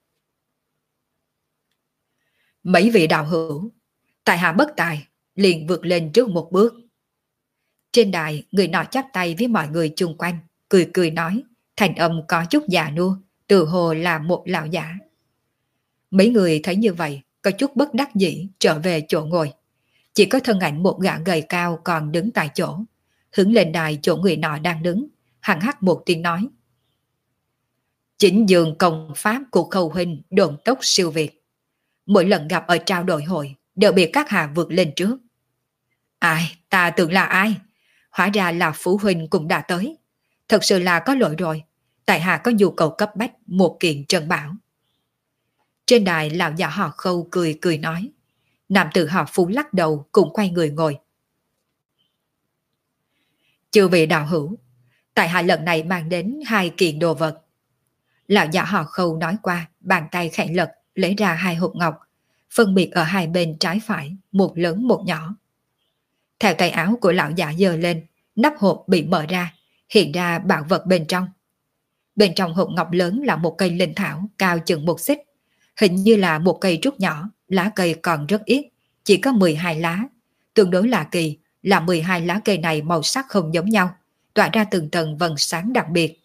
Mấy vị đạo hữu, tại hạ bất tài, liền vượt lên trước một bước. Trên đài, người nọ chắp tay với mọi người chung quanh, cười cười nói, thành âm có chút già nua, từ hồ là một lão giả. Mấy người thấy như vậy, có chút bất đắc dĩ trở về chỗ ngồi. Chỉ có thân ảnh một gã gầy cao còn đứng tại chỗ, hướng lên đài chỗ người nọ đang đứng, hằng hắc một tiếng nói. Chính dường công pháp của Khâu huynh độn tốc siêu việt. Mỗi lần gặp ở trao đổi hội, đều bị các hạ vượt lên trước. Ai, ta tưởng là ai? Hóa ra là Phú huynh cũng đã tới. Thật sự là có lỗi rồi, tại hạ có nhu cầu cấp bách một kiện trân bảo. Trên đài lão già họ Khâu cười cười nói. Nam tử họ Phú lắc đầu cũng quay người ngồi. Chư vị đạo hữu, tại hạ lần này mang đến hai kiện đồ vật. Lão già họ Khâu nói qua, bàn tay khẽ lật, lấy ra hai hộp ngọc, phân biệt ở hai bên trái phải, một lớn một nhỏ. Theo tay áo của lão già giơ lên, nắp hộp bị mở ra, hiện ra bảo vật bên trong. Bên trong hộp ngọc lớn là một cây linh thảo cao chừng một xích, hình như là một cây trúc nhỏ, lá cây còn rất ít, chỉ có mười hai lá. Tương đối lạ kỳ là mười hai lá cây này màu sắc không giống nhau, tỏa ra từng tầng vầng sáng đặc biệt.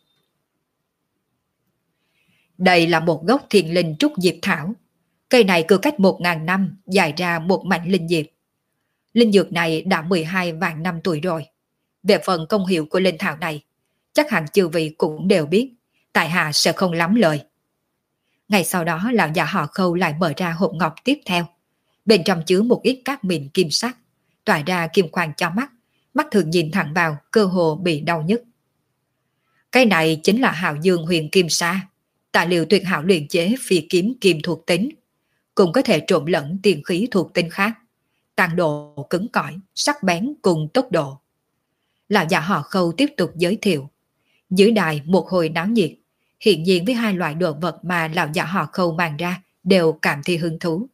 Đây là một gốc thiền linh trúc diệp thảo. Cây này cứ cách một ngàn năm dài ra một mảnh linh diệp. Linh dược này đã mười hai vạn năm tuổi rồi. Về phần công hiệu của linh thảo này, chắc hẳn chư vị cũng đều biết, tại hạ sẽ không lắm lời. Ngay sau đó lão già họ Khâu lại mở ra hộp ngọc tiếp theo. Bên trong chứa một ít cát mịn kim sắc, tỏa ra kim quang cho mắt, mắt thường nhìn thẳng vào, cơ hồ bị đau nhức. Cái này chính là Hạo Dương Huyền Kim Sa, tài liệu tuyệt hảo luyện chế phi kiếm kim thuộc tính, cũng có thể trộn lẫn tiền khí thuộc tính khác, tăng độ cứng cỏi, sắc bén cùng tốc độ. Lão già họ Khâu tiếp tục giới thiệu. Dưới đài một hồi náo nhiệt, hiện nhiên với hai loại đồ vật mà lão già họ Khâu mang ra đều cảm thấy hứng thú.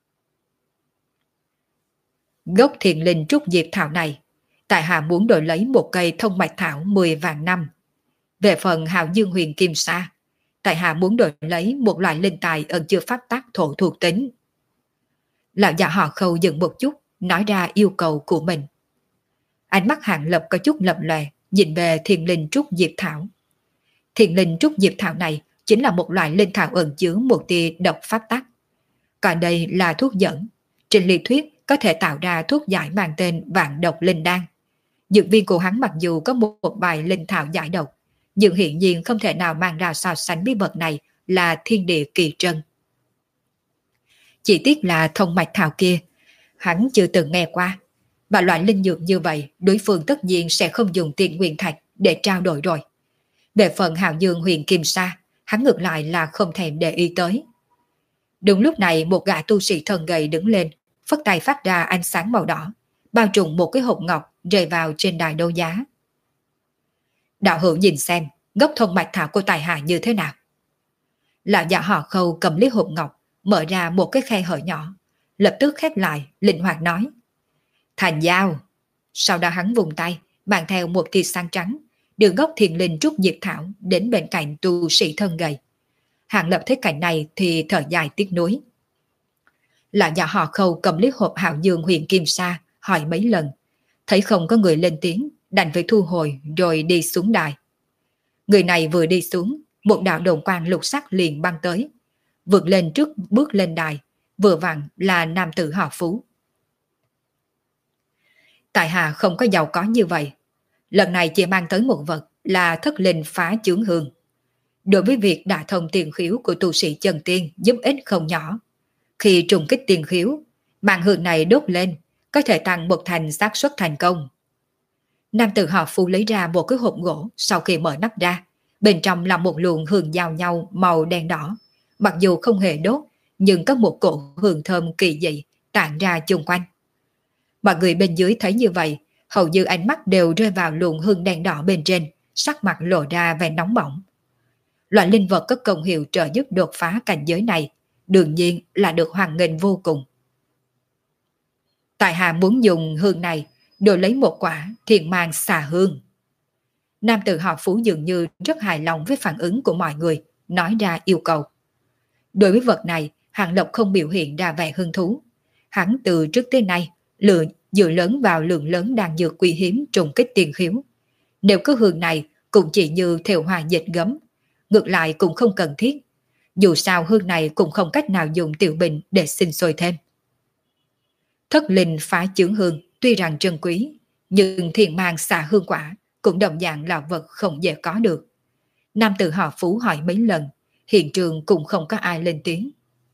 Gốc thiền linh trúc diệp thảo này, tại hạ muốn đổi lấy một cây thông mạch thảo mười vạn năm. Về phần Hạo Dương Huyền Kim Sa, tại hạ muốn đổi lấy một loại linh tài ẩn chứa pháp tắc thổ thuộc tính. Lão già họ Khâu dừng một chút, nói ra yêu cầu của mình. Ánh mắt Hàng Lập có chút lập lòe, nhìn về Thiên Linh Trúc Diệp Thảo. Thiên Linh Trúc Diệp Thảo này chính là một loại linh thảo ẩn chứa một tia độc pháp tắc. Còn đây là thuốc dẫn, trên lý thuyết có thể tạo ra thuốc giải mang tên vạn độc linh đan. Dược viên của hắn mặc dù có một, một bài linh thảo giải độc, nhưng hiện nhiên không thể nào mang ra so sánh bí vật này là thiên địa kỳ trân. Chỉ tiếc là thông mạch thảo kia, hắn chưa từng nghe qua. Và loại linh dược như vậy, đối phương tất nhiên sẽ không dùng tiền nguyên thạch để trao đổi rồi. Về phần Hạo Dương huyền kim sa, hắn ngược lại là không thèm để ý tới. Đúng lúc này một gã tu sĩ thân gầy đứng lên, phất tay phát ra ánh sáng màu đỏ, bao trùm một cái hộp ngọc rơi vào trên đài đấu giá. Đạo hữu nhìn xem, gốc thông mạch thảo của tài hạ như thế nào. Lão già họ Khâu cầm lấy hộp ngọc, mở ra một cái khe hở nhỏ, lập tức khép lại, linh hoạt nói. Thành giao. Sau đó hắn vùng tay, mang theo một tia sáng trắng, đưa gốc Thiên Linh Trúc Diệp Thảo đến bên cạnh tu sĩ thân gầy. Hàng Lập thấy cảnh này thì thở dài tiếc nuối. Lão già họ Khâu cầm lấy hộp Hạo Dương huyền kim sa, hỏi mấy lần, thấy không có người lên tiếng, đành phải thu hồi rồi đi xuống đài. Người này vừa đi xuống, một đạo đồn quang lục sắc liền băng tới, vượt lên trước bước lên đài, vừa vặn là nam tử họ Phú. Tại hạ không có giàu có như vậy, lần này chỉ mang tới một vật là thất linh phá chướng hương. Đối với việc đả thông tiền khiếu của tu sĩ chân tiên giúp ích không nhỏ. Khi trùng kích tiền khiếu, màn hương này đốt lên, có thể tăng một thành xác suất thành công. Nam tử họ Phú lấy ra một cái hộp gỗ, sau khi mở nắp ra, bên trong là một luồng hương giao nhau màu đen đỏ. Mặc dù không hề đốt, nhưng có một cỗ hương thơm kỳ dị tản ra chung quanh. Mọi người bên dưới thấy như vậy, hầu như ánh mắt đều rơi vào luồng hương đen đỏ bên trên, sắc mặt lộ ra vẻ nóng bỏng. Loại linh vật có công hiệu trợ giúp đột phá cảnh giới này, đương nhiên là được hoan nghênh vô cùng. Tại hạ muốn dùng hương này đổi lấy một quả thiền mang xà hương. Nam tử họ Phú dường như rất hài lòng với phản ứng của mọi người, nói ra yêu cầu. Đối với vật này, Hàng Lập không biểu hiện ra vẻ hứng thú. Hắn từ trước tới nay lựa dựa lớn vào lượng lớn đan dược quý hiếm trùng kích tiền khiếu. Nếu có hương này cũng chỉ như theo hoa dịch gấm, ngược lại cũng không cần thiết. Dù sao hương này cũng không cách nào dùng tiểu bình để sinh sôi thêm. Thất linh phá chướng hương tuy rằng trân quý, nhưng thiền mang xà hương quả cũng đồng dạng là vật không dễ có được. Nam tử họ Phú hỏi mấy lần, hiện trường cũng không có ai lên tiếng.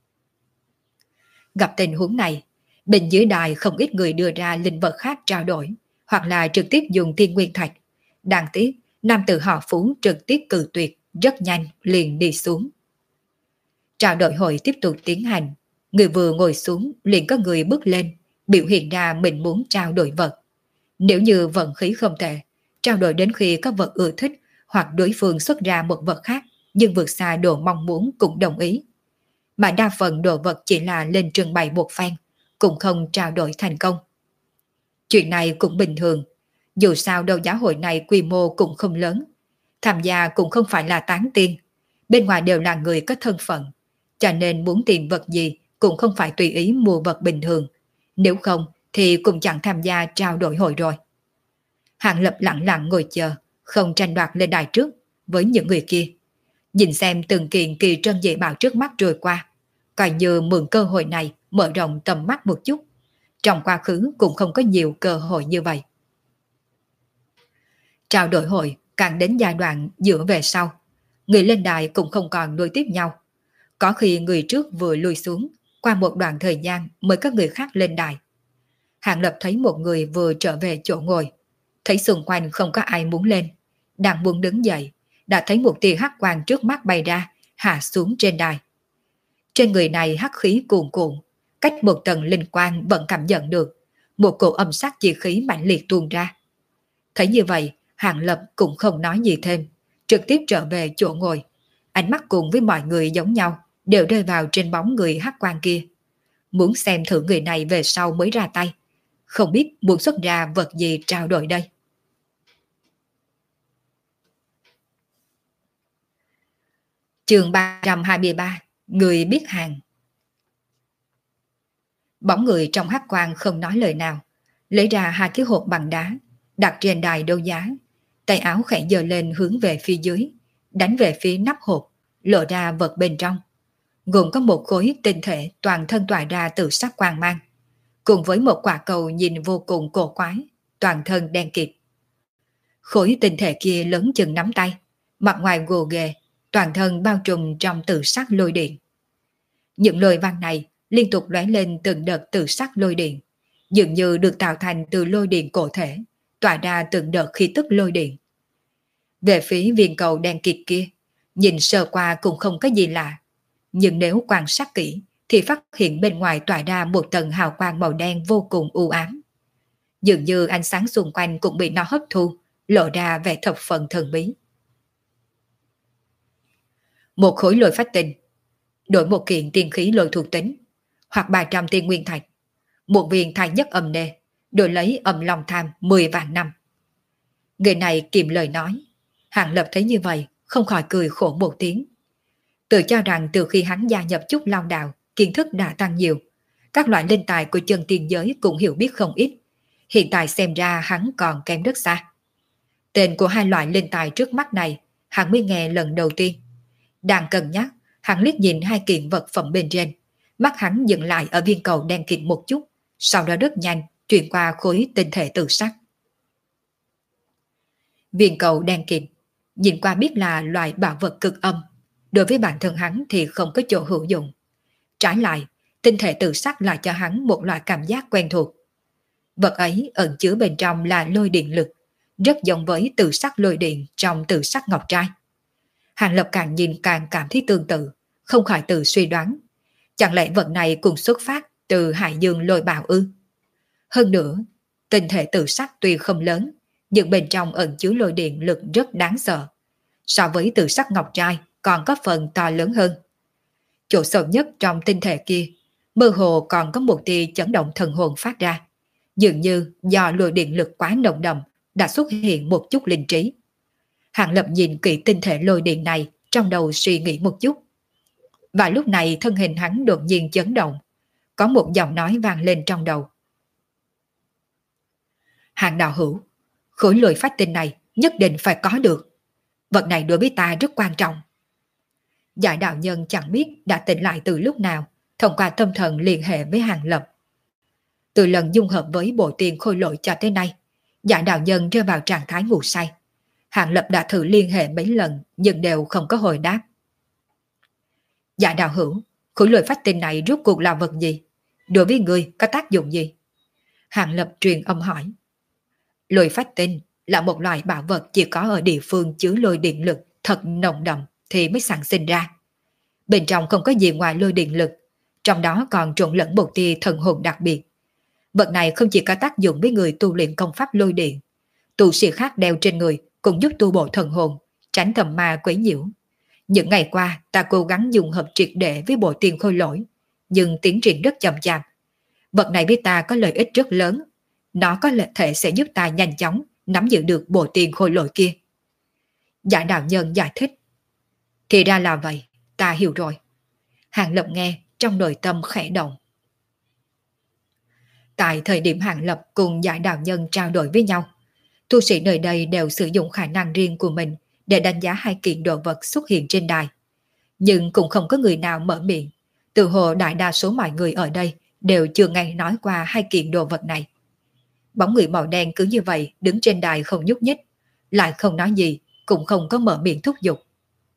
Gặp tình huống này, bên dưới đài không ít người đưa ra linh vật khác trao đổi, hoặc là trực tiếp dùng thiên nguyên thạch. Đáng tiếc, nam tử họ Phú trực tiếp cự tuyệt, rất nhanh liền đi xuống. Trao đổi hội tiếp tục tiến hành, người vừa ngồi xuống liền có người bước lên, biểu hiện ra mình muốn trao đổi vật. Nếu như vận khí không tệ, trao đổi đến khi có vật ưa thích hoặc đối phương xuất ra một vật khác nhưng vượt xa đồ mong muốn cũng đồng ý. Mà đa phần đồ vật chỉ là lên trưng bày một phen, cũng không trao đổi thành công. Chuyện này cũng bình thường, dù sao đấu giá hội này quy mô cũng không lớn, tham gia cũng không phải là tán tiên, bên ngoài đều là người có thân phận, cho nên muốn tìm vật gì cũng không phải tùy ý mua vật bình thường, nếu không thì cũng chẳng tham gia trao đổi hội rồi. Hàng Lập lặng lặng ngồi chờ, không tranh đoạt lên đài trước với những người kia, nhìn xem từng kiện kỳ trân dị bảo trước mắt rồi qua, coi như mượn cơ hội này mở rộng tầm mắt một chút. Trong quá khứ cũng không có nhiều cơ hội như vậy. Trao đổi hội càng đến giai đoạn giữa về sau, người lên đài cũng không còn nối tiếp nhau. Có khi người trước vừa lùi xuống, qua một đoạn thời gian mới có người khác lên đài. Hàng Lập thấy một người vừa trở về chỗ ngồi, thấy xung quanh không có ai muốn lên, đang muốn đứng dậy, đã thấy một tia hắc quang trước mắt bay ra, hạ xuống trên đài. Trên người này hắc khí cuồn cuộn, cách một tầng linh quang vẫn cảm nhận được, một cổ âm sắc chi khí mạnh liệt tuôn ra. Thấy như vậy, Hàng Lập cũng không nói gì thêm, trực tiếp trở về chỗ ngồi, ánh mắt cùng với mọi người giống nhau, đều rơi vào trên bóng người hắc quang kia. Muốn xem thử người này về sau mới ra tay, không biết muốn xuất ra vật gì trao đổi đây. Chương ba trăm hai mươi ba, người biết hàng. Bóng người trong hắc quang không nói lời nào, lấy ra hai cái hộp bằng đá, đặt trên đài đấu giá, tay áo khẽ giơ lên hướng về phía dưới, đánh về phía nắp hộp, lộ ra vật bên trong, gồm có một khối tinh thể toàn thân tỏa ra từ sắc quang mang, cùng với một quả cầu nhìn vô cùng cổ quái, toàn thân đen kịt. Khối tinh thể kia lớn chừng nắm tay, mặt ngoài gồ ghề, toàn thân bao trùm trong tử sắc lôi điện. Những lời văn này liên tục lóe lên từng đợt tử sắc lôi điện, dường như được tạo thành từ lôi điện cổ thể, tỏa ra từng đợt khí tức lôi điện. Về phía viên cầu đen kịt kia, nhìn sơ qua cũng không có gì lạ, nhưng nếu quan sát kỹ thì phát hiện bên ngoài tỏa ra một tầng hào quang màu đen vô cùng u ám. Dường như ánh sáng xung quanh cũng bị nó hấp thu, lộ ra vẻ thập phần thần bí. Một khối lôi phách tinh, đổi một kiện tiên khí lôi thuộc tính, hoặc ba trăm tiên nguyên thạch, một viên thai nhất âm nê, đổi lấy âm long tham mười vạn năm. Người này kiệm lời nói. Hàng Lập thấy như vậy, không khỏi cười khổ một tiếng. Tự cho rằng từ khi hắn gia nhập Trúc Long Đạo, kiến thức đã tăng nhiều, các loại linh tài của chân tiên giới cũng hiểu biết không ít. Hiện tại xem ra hắn còn kém rất xa. Tên của hai loại linh tài trước mắt này, hắn mới nghe lần đầu tiên. Đang cân nhắc, hắn liếc nhìn hai kiện vật phẩm bên trên, mắt hắn dừng lại ở viên cầu đen kịt một chút, sau đó rất nhanh chuyển qua khối tinh thể tự sắc. Viên cầu đen kịt, nhìn qua biết là loại bảo vật cực âm, đối với bản thân hắn thì không có chỗ hữu dụng. Trái lại, tinh thể tự sắc lại cho hắn một loại cảm giác quen thuộc. Vật ấy ẩn chứa bên trong là lôi điện lực, rất giống với tự sắc lôi điện trong tự sắc ngọc trai. Hàng Lập càng nhìn càng cảm thấy tương tự, không khỏi tự suy đoán. Chẳng lẽ vật này cùng xuất phát từ Hải Dương lôi bào ư? Hơn nữa, tinh thể tự sắc tuy không lớn, nhưng bên trong ẩn chứa lôi điện lực rất đáng sợ. So với tự sắc ngọc trai còn có phần to lớn hơn. Chỗ sâu nhất trong tinh thể kia, mơ hồ còn có một tia chấn động thần hồn phát ra. Dường như do lôi điện lực quá nồng đậm đã xuất hiện một chút linh trí. Hàng Lập nhìn kỹ tinh thể lôi điện này, trong đầu suy nghĩ một chút. Và lúc này thân hình hắn đột nhiên chấn động. Có một giọng nói vang lên trong đầu. Hàng đạo hữu, khối lôi phách tinh này nhất định phải có được. Vật này đối với ta rất quan trọng. Giải đạo nhân chẳng biết đã tỉnh lại từ lúc nào, thông qua tâm thần liên hệ với Hàng Lập. Từ lần dung hợp với bộ tiền khôi lỗi cho tới nay, giải đạo nhân rơi vào trạng thái ngủ say. Hàng Lập đã thử liên hệ mấy lần nhưng đều không có hồi đáp. Giải đạo hữu, khối lôi phách tinh này rốt cuộc là vật gì? Đối với người có tác dụng gì? Hàng Lập truyền âm hỏi. Lôi phách tinh là một loại bảo vật chỉ có ở địa phương chứa lôi điện lực thật nồng đậm thì mới sản sinh ra. Bên trong không có gì ngoài lôi điện lực, trong đó còn trộn lẫn một tia thần hồn đặc biệt. Vật này không chỉ có tác dụng với người tu luyện công pháp lôi điện, tu sĩ khác đeo trên người cũng giúp tu bổ thần hồn, tránh thầm ma quấy nhiễu. Những ngày qua ta cố gắng dùng hợp triệt để với bộ tiền khôi lỗi, nhưng tiến triển rất chậm chạp. Vật này với ta có lợi ích rất lớn, nó có thể sẽ giúp ta nhanh chóng nắm giữ được bộ tiền khôi lỗi kia. Giải đạo nhân giải thích. Thì ra là vậy, ta hiểu rồi. Hàng Lập nghe, trong nội tâm khẽ động. Tại thời điểm Hàng Lập cùng giải đạo nhân trao đổi với nhau, tu sĩ nơi đây đều sử dụng khả năng riêng của mình để đánh giá hai kiện đồ vật xuất hiện trên đài. Nhưng cũng không có người nào mở miệng, từ hồ đại đa số mọi người ở đây đều chưa nghe nói qua hai kiện đồ vật này. Bóng người màu đen cứ như vậy đứng trên đài không nhúc nhích, lại không nói gì, cũng không có mở miệng thúc giục.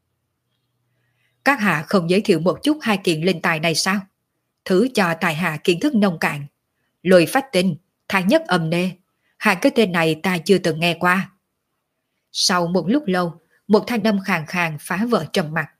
Các hạ không giới thiệu một chút hai kiện linh tài này sao? Thứ cho tài hạ kiến thức nông cạn. Lôi phách tinh, thái nhất âm nê, hai cái tên này ta chưa từng nghe qua. Sau một lúc lâu, một thanh âm khàn khàn phá vỡ trầm mặc.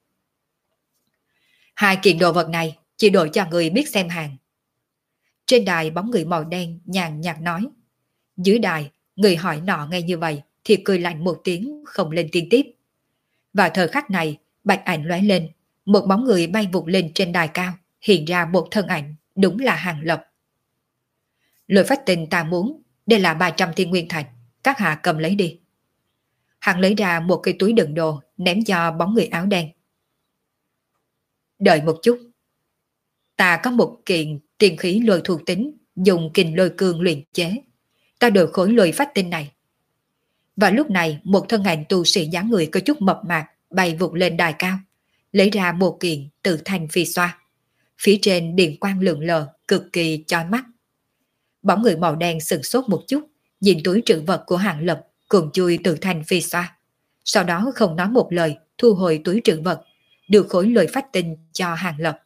Hai kiện đồ vật này chỉ đổi cho người biết xem hàng. Trên đài bóng người màu đen nhàn nhạt nói. Dưới đài, người hỏi nọ nghe như vậy thì cười lạnh một tiếng không lên tiếng tiếp. Vào thời khắc này, bạch ảnh lóe lên, một bóng người bay vụt lên trên đài cao, hiện ra một thân ảnh, đúng là Hàng Lập. Lôi phách tinh ta muốn, đây là ba trăm thiên nguyên thạch, các hạ cầm lấy đi. Hắn lấy ra một cái túi đựng đồ, ném cho bóng người áo đen. Đợi một chút, ta có một kiện Tiên khí lôi thuộc tính, dùng kình lôi cương luyện chế. Ta đổi khối lôi phách tinh này. Và lúc này một thân ảnh tu sĩ dáng người có chút mập mạp bay vụt lên đài cao, lấy ra một kiện tự thành phi xoa. Phía trên điện quang lượn lờ, cực kỳ chói mắt. Bóng người màu đen sừng sốt một chút, nhìn túi trữ vật của Hàng Lập cùng chui tự thành phi xoa. Sau đó không nói một lời, thu hồi túi trữ vật, đưa khối lôi phách tinh cho Hàng Lập.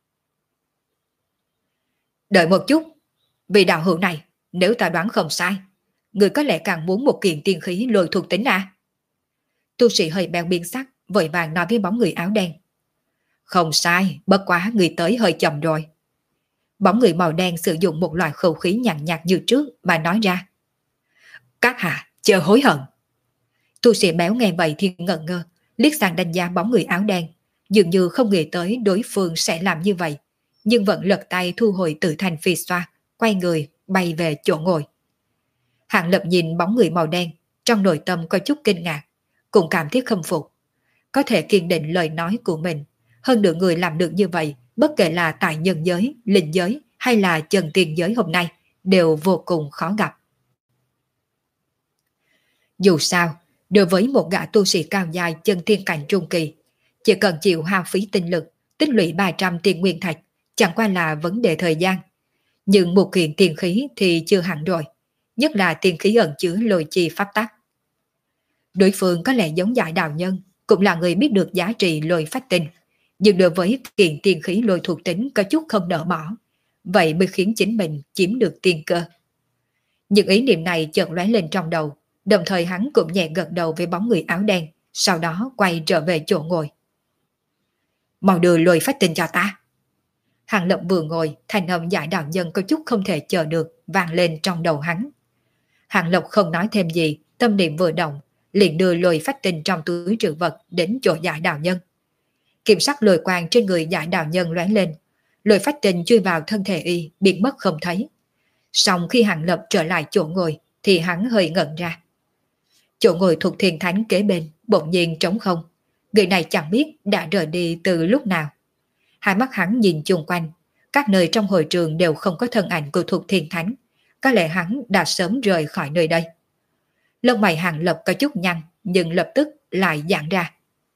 Đợi một chút, vì đạo hữu này, nếu ta đoán không sai, người có lẽ càng muốn một kiện tiên khí lôi thuộc tính à? Tu sĩ hơi bèo biến sắc, vội vàng nói với bóng người áo đen. Không sai, bất quá người tới hơi chậm rồi. Bóng người màu đen sử dụng một loại khẩu khí nhàn nhạt như trước mà nói ra. Các hạ, chờ hối hận. Tu sĩ béo nghe vậy thì ngẩn ngơ, liếc sang đánh giá bóng người áo đen, dường như không nghĩ tới đối phương sẽ làm như vậy, nhưng vẫn lật tay thu hồi tự thành phi xoa, quay người bay về chỗ ngồi. Hàng Lập nhìn bóng người màu đen, trong nội tâm có chút kinh ngạc, cũng cảm thấy khâm phục. Có thể kiên định lời nói của mình, hơn nữa người làm được như vậy, bất kể là tại nhân giới, linh giới hay là trần tiền giới hôm nay, đều vô cùng khó gặp. Dù sao, đối với một gã tu sĩ cao dài chân thiên cảnh trung kỳ, chỉ cần chịu hao phí tinh lực, tích lũy ba trăm tiền nguyên thạch, chẳng qua là vấn đề thời gian. Nhưng một kiện tiền khí thì chưa hẳn rồi, nhất là tiền khí ẩn chứa lôi chi pháp tắc. Đối phương có lẽ giống Giải Đạo Nhân, cũng là người biết được giá trị lôi phách tinh, nhưng đối với kiện tiền khí lôi thuộc tính có chút không nỡ bỏ, vậy mới khiến chính mình chiếm được tiên cơ. Những ý niệm này chợt lóe lên trong đầu, đồng thời hắn cũng nhẹ gật đầu với bóng người áo đen, sau đó quay trở về chỗ ngồi. Mau đưa lôi phách tinh cho ta. Hàng Lập vừa ngồi, thanh âm Giải Đạo Nhân có chút không thể chờ được vang lên trong đầu hắn. Hàng Lập không nói thêm gì, tâm niệm vừa động, liền đưa lôi phách tinh trong túi trữ vật đến chỗ Giải Đạo Nhân. Kiểm sắc lôi quang trên người Giải Đạo Nhân lóe lên, lôi phách tinh chui vào thân thể y, biến mất không thấy. Xong khi Hàng Lập trở lại chỗ ngồi thì hắn hơi ngẩn ra. Chỗ ngồi thuộc Thiên Thánh kế bên bỗng nhiên trống không, người này chẳng biết đã rời đi từ lúc nào. Hai mắt hắn nhìn chung quanh, các nơi trong hội trường đều không có thân ảnh của thuộc Thiên Thánh, có lẽ hắn đã sớm rời khỏi nơi đây. Lông mày Hàng Lập có chút nhăn, nhưng lập tức lại giãn ra.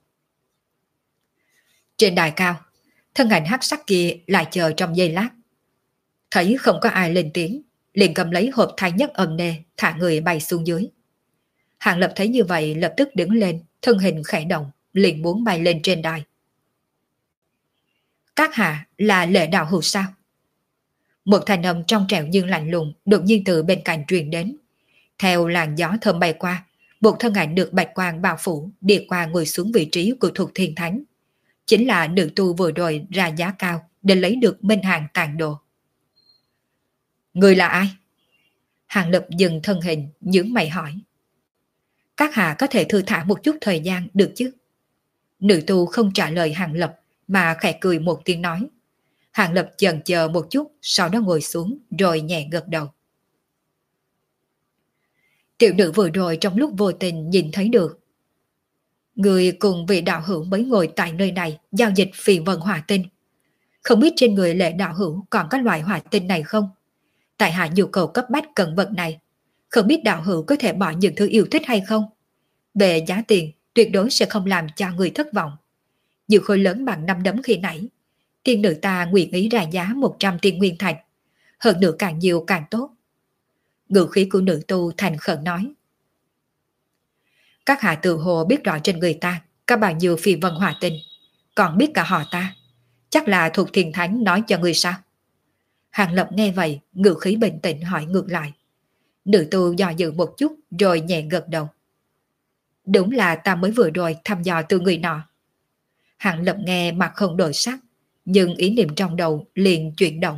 Trên đài cao, thân ảnh hắc sắc kia lại chờ trong giây lát. Thấy không có ai lên tiếng, liền cầm lấy hộp thái nhất ầm nề, thả người bay xuống dưới. Hàng Lập thấy như vậy lập tức đứng lên, thân hình khẽ động, liền muốn bay lên trên đài. Các hạ là Lệ đạo hữu sao? Một thanh âm trong trẻo nhưng lạnh lùng đột nhiên từ bên cạnh truyền đến. Theo làn gió thơm bay qua, một thân ảnh được bạch quang bao phủ đi qua ngồi xuống vị trí của thuộc Thiên Thánh. Chính là nữ tu vừa rồi ra giá cao để lấy được minh hàng tàn đồ. Người là ai? Hàng Lập dừng thân hình, nhướng mày hỏi. Các hạ có thể thư thả một chút thời gian được chứ? Nữ tu không trả lời Hàng Lập mà khẽ cười một tiếng nói. Hàng Lập chần chờ một chút, sau đó ngồi xuống rồi nhẹ gật đầu. Tiểu nữ vừa rồi trong lúc vô tình nhìn thấy được. Người cùng vị đạo hữu mới ngồi tại nơi này giao dịch phỉ vân hỏa tinh. Không biết trên người Lệ đạo hữu còn có loại hỏa tinh này không? Tại hạ nhu cầu cấp bách cần vật này. Không biết đạo hữu có thể bỏ những thứ yêu thích hay không? Về giá tiền, tuyệt đối sẽ không làm cho người thất vọng. Nhiều khối lớn bằng năm đấm khi nãy. Tiên nữ ta nguyện ý ra giá một trăm tiên nguyên thạch. Hơn nữa càng nhiều càng tốt. Ngữ khí của nữ tu thành khẩn nói. Các hạ tự hồ biết rõ trên người ta có bao nhiêu phi vân hỏa tinh, còn biết cả họ ta. Chắc là thuộc Thiên Thánh nói cho người sao? Hàng Lập nghe vậy, ngữ khí bình tĩnh hỏi ngược lại. Nữ tu dò dự một chút rồi nhẹ gật đầu. Đúng là ta mới vừa rồi thăm dò từ người nọ. Hàng Lập nghe mặt không đổi sắc, nhưng ý niệm trong đầu liền chuyển động.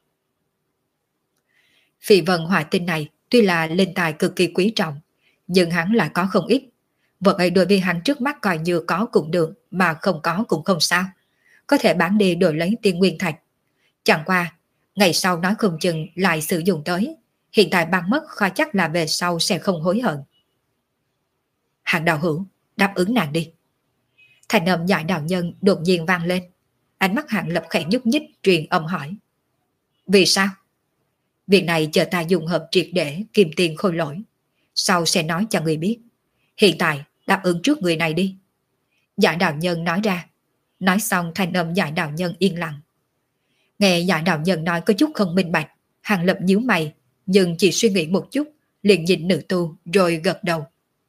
Phi vân hỏa tinh này tuy là linh tài cực kỳ quý trọng, nhưng hắn lại có không ít. Vật ấy đối với hắn trước mắt coi như có cũng được, mà không có cũng không sao. Có thể bán đi đổi lấy tiên nguyên thạch. Chẳng qua, ngày sau nói không chừng lại sử dụng tới. Hiện tại bán mất khó chắc là về sau sẽ không hối hận. Hàng đạo hữu, đáp ứng nàng đi. Thành âm Giải Đạo Nhân đột nhiên vang lên. Ánh mắt Hàng Lập khẽ nhúc nhích truyền âm hỏi. Vì sao? Việc này chờ ta dùng hợp triệt để kim tiền khôi lỗi. Sau sẽ nói cho người biết. Hiện tại đáp ứng trước người này đi. Giải đạo nhân nói ra. Nói xong thanh âm giải đạo nhân yên lặng. Nghe giải đạo nhân nói có chút không minh bạch, Hàng Lập nhíu mày, nhưng chỉ suy nghĩ một chút, liền nhìn nữ tu rồi gật đầu.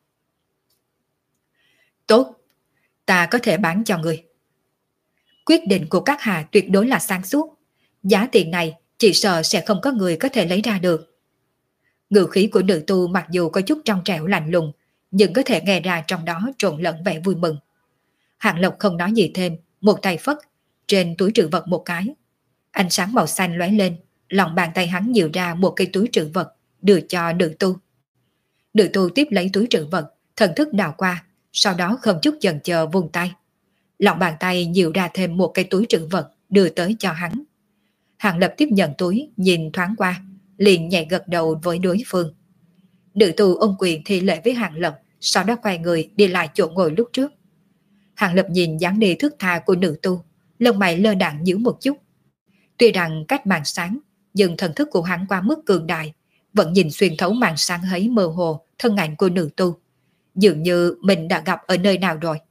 Tốt, ta có thể bán cho người. Quyết định của các hạ tuyệt đối là sáng suốt. Giá tiền này chỉ sợ sẽ không có người có thể lấy ra được. Ngữ khí của nữ tu mặc dù có chút trong trẻo lạnh lùng, nhưng có thể nghe ra trong đó trộn lẫn vẻ vui mừng. Hàng Lộc không nói gì thêm, một tay phất, trên túi trữ vật một cái. Ánh sáng màu xanh lóe lên, lòng bàn tay hắn nhiều ra một cây túi trữ vật, đưa cho nữ tu. Nữ tu tiếp lấy túi trữ vật, thần thức đào qua, sau đó không chút chần chờ vung tay. Lòng bàn tay nhiều ra thêm một cây túi trữ vật, đưa tới cho hắn. Hàng Lập tiếp nhận túi, nhìn thoáng qua, liền nhẹ gật đầu với đối phương. Nữ tu ôm quyền thi lễ với Hàng Lập, sau đó quay người đi lại chỗ ngồi lúc trước. Hàng Lập nhìn dáng đi thướt tha của nữ tu, lông mày lơ đãng nhíu một chút. Tuy rằng cách màn sáng, nhưng thần thức của hắn quá mức cường đại, vẫn nhìn xuyên thấu màn sáng ấy mơ hồ thân ảnh của nữ tu. Dường như mình đã gặp ở nơi nào rồi.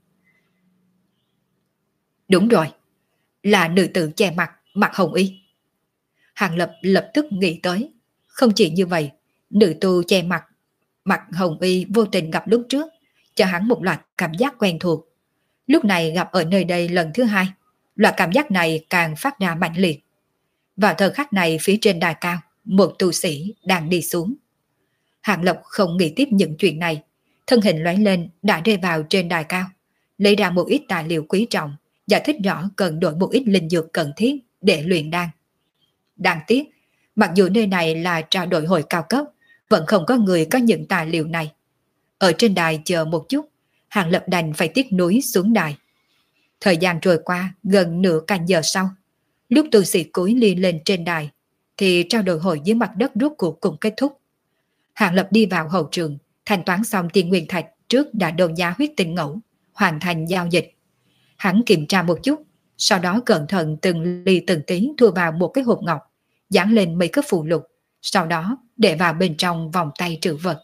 Đúng rồi, là nữ tử che mặt, mặc hồng y. Hàng Lập lập tức nghĩ tới. Không chỉ như vậy, nữ tu che mặt, mặc hồng y vô tình gặp lúc trước, cho hắn một loạt cảm giác quen thuộc. Lúc này gặp ở nơi đây lần thứ hai, loại cảm giác này càng phát ra mạnh liệt. Vào thời khắc này phía trên đài cao, một tu sĩ đang đi xuống. Hàng Lộc không nghĩ tiếp những chuyện này, thân hình lóe lên đã rơi vào trên đài cao, lấy ra một ít tài liệu quý trọng, giải thích rõ cần đổi một ít linh dược cần thiết để luyện đan. Đáng tiếc, mặc dù nơi này là trao đổi hội cao cấp, vẫn không có người có những tài liệu này. Ở trên đài chờ một chút, Hàng Lập đành phải tiếc núi xuống đài. Thời gian trôi qua gần nửa canh giờ sau, lúc tu sĩ cúi ly lên trên đài, thì trao đổi hội dưới mặt đất rốt cuộc cũng kết thúc. Hàng Lập đi vào hậu trường, thanh toán xong tiền nguyên thạch trước đã đấu giá huyết tinh ngẫu, hoàn thành giao dịch. Hắn kiểm tra một chút, sau đó cẩn thận từng ly từng tí thu vào một cái hộp ngọc, dán lên mấy cái phù lục, sau đó để vào bên trong vòng tay trữ vật.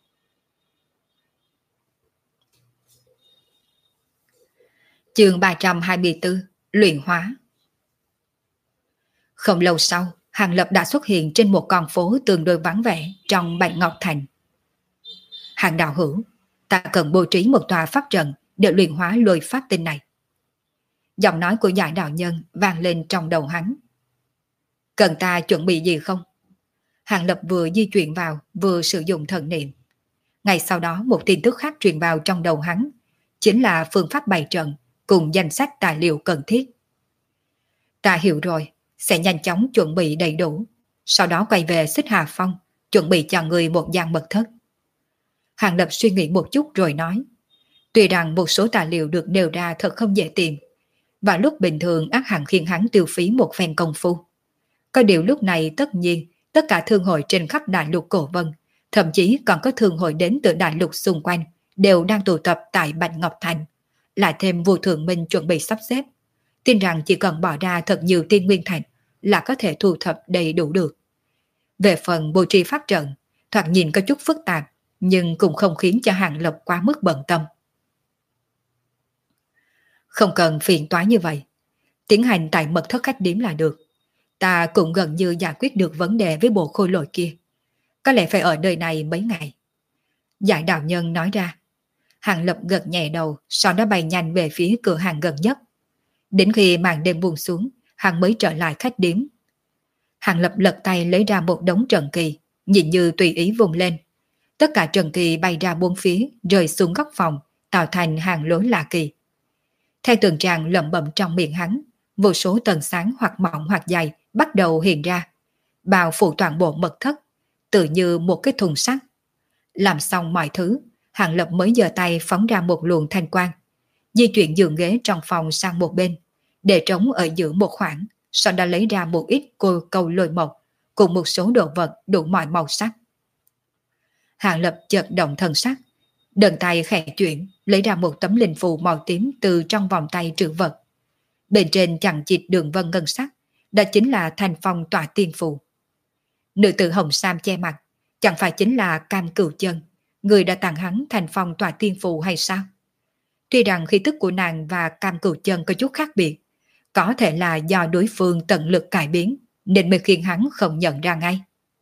Chương ba trăm hai mươi tư, luyện hóa. Không lâu sau, Hàng Lập đã xuất hiện trên một con phố tương đối vắng vẻ trong Bạch Ngọc Thành. Hàng đạo hữu, ta cần bố trí một tòa pháp trận để luyện hóa lôi pháp tinh này. Giọng nói của giải đạo nhân vang lên trong đầu hắn. Cần ta chuẩn bị gì không? Hàng Lập vừa di chuyển vào, vừa sử dụng thần niệm. Ngay sau đó một tin tức khác truyền vào trong đầu hắn, chính là phương pháp bày trận cùng danh sách tài liệu cần thiết. Ta hiểu rồi, sẽ nhanh chóng chuẩn bị đầy đủ, sau đó quay về Xích Hà Phong, chuẩn bị cho người một gian mật thất. Hàng Lập suy nghĩ một chút rồi nói, tuy rằng một số tài liệu được nêu ra thật không dễ tìm, và lúc bình thường ác hẳn khiến hắn tiêu phí một phen công phu. Có điều lúc này tất nhiên, tất cả thương hội trên khắp đại lục Cổ Vân, thậm chí còn có thương hội đến từ đại lục xung quanh, đều đang tụ tập tại Bạch Ngọc Thành. Lại thêm Vô Thượng Minh chuẩn bị sắp xếp, tin rằng chỉ cần bỏ ra thật nhiều tiên nguyên thạch là có thể thu thập đầy đủ được. Về phần bố trí pháp trận, thoạt nhìn có chút phức tạp, nhưng cũng không khiến cho Hàng Lập quá mức bận tâm. Không cần phiền toái như vậy, tiến hành tại mật thất khách điếm là được. Ta cũng gần như giải quyết được vấn đề với bộ khôi lỗi kia. Có lẽ phải ở nơi này mấy ngày. Giải đạo nhân nói ra. Hàng Lập gật nhẹ đầu, sau đó bay nhanh về phía cửa hàng gần nhất. Đến khi màn đêm buông xuống, hắn mới trở lại khách điếm. Hàng Lập lật tay lấy ra một đống trần kỳ, nhìn như tùy ý vùng lên. Tất cả trần kỳ bay ra bốn phía, rơi xuống góc phòng, tạo thành hàng lối lạ kỳ. Theo tường tràng lẩm bẩm trong miệng hắn, vô số tầng sáng hoặc mỏng hoặc dày bắt đầu hiện ra, bao phủ toàn bộ mật thất, tự như một cái thùng sắt. Làm xong mọi thứ, Hàng Lập mới giơ tay phóng ra một luồng thanh quang, di chuyển giường ghế trong phòng sang một bên, để trống ở giữa một khoảng, sau đó lấy ra một ít cô câu lôi mộc cùng một số đồ vật đủ mọi màu sắc. Hàng Lập chợt động thần sắc, đần tay khẽ chuyển, lấy ra một tấm linh phù màu tím từ trong vòng tay trữ vật. Bên trên chằng chịt đường vân ngân sắc, đó chính là Thành Phong Tỏa Tiên Phù. Nữ tử hồng sam che mặt, chẳng phải chính là Cam Cửu Chân, người đã tặng hắn Thành Phong Tỏa Tiên Phù hay sao? Tuy rằng khí tức của nàng và Cam Cửu Chân có chút khác biệt, có thể là do đối phương tận lực cải biến, nên mới khiến hắn không nhận ra ngay.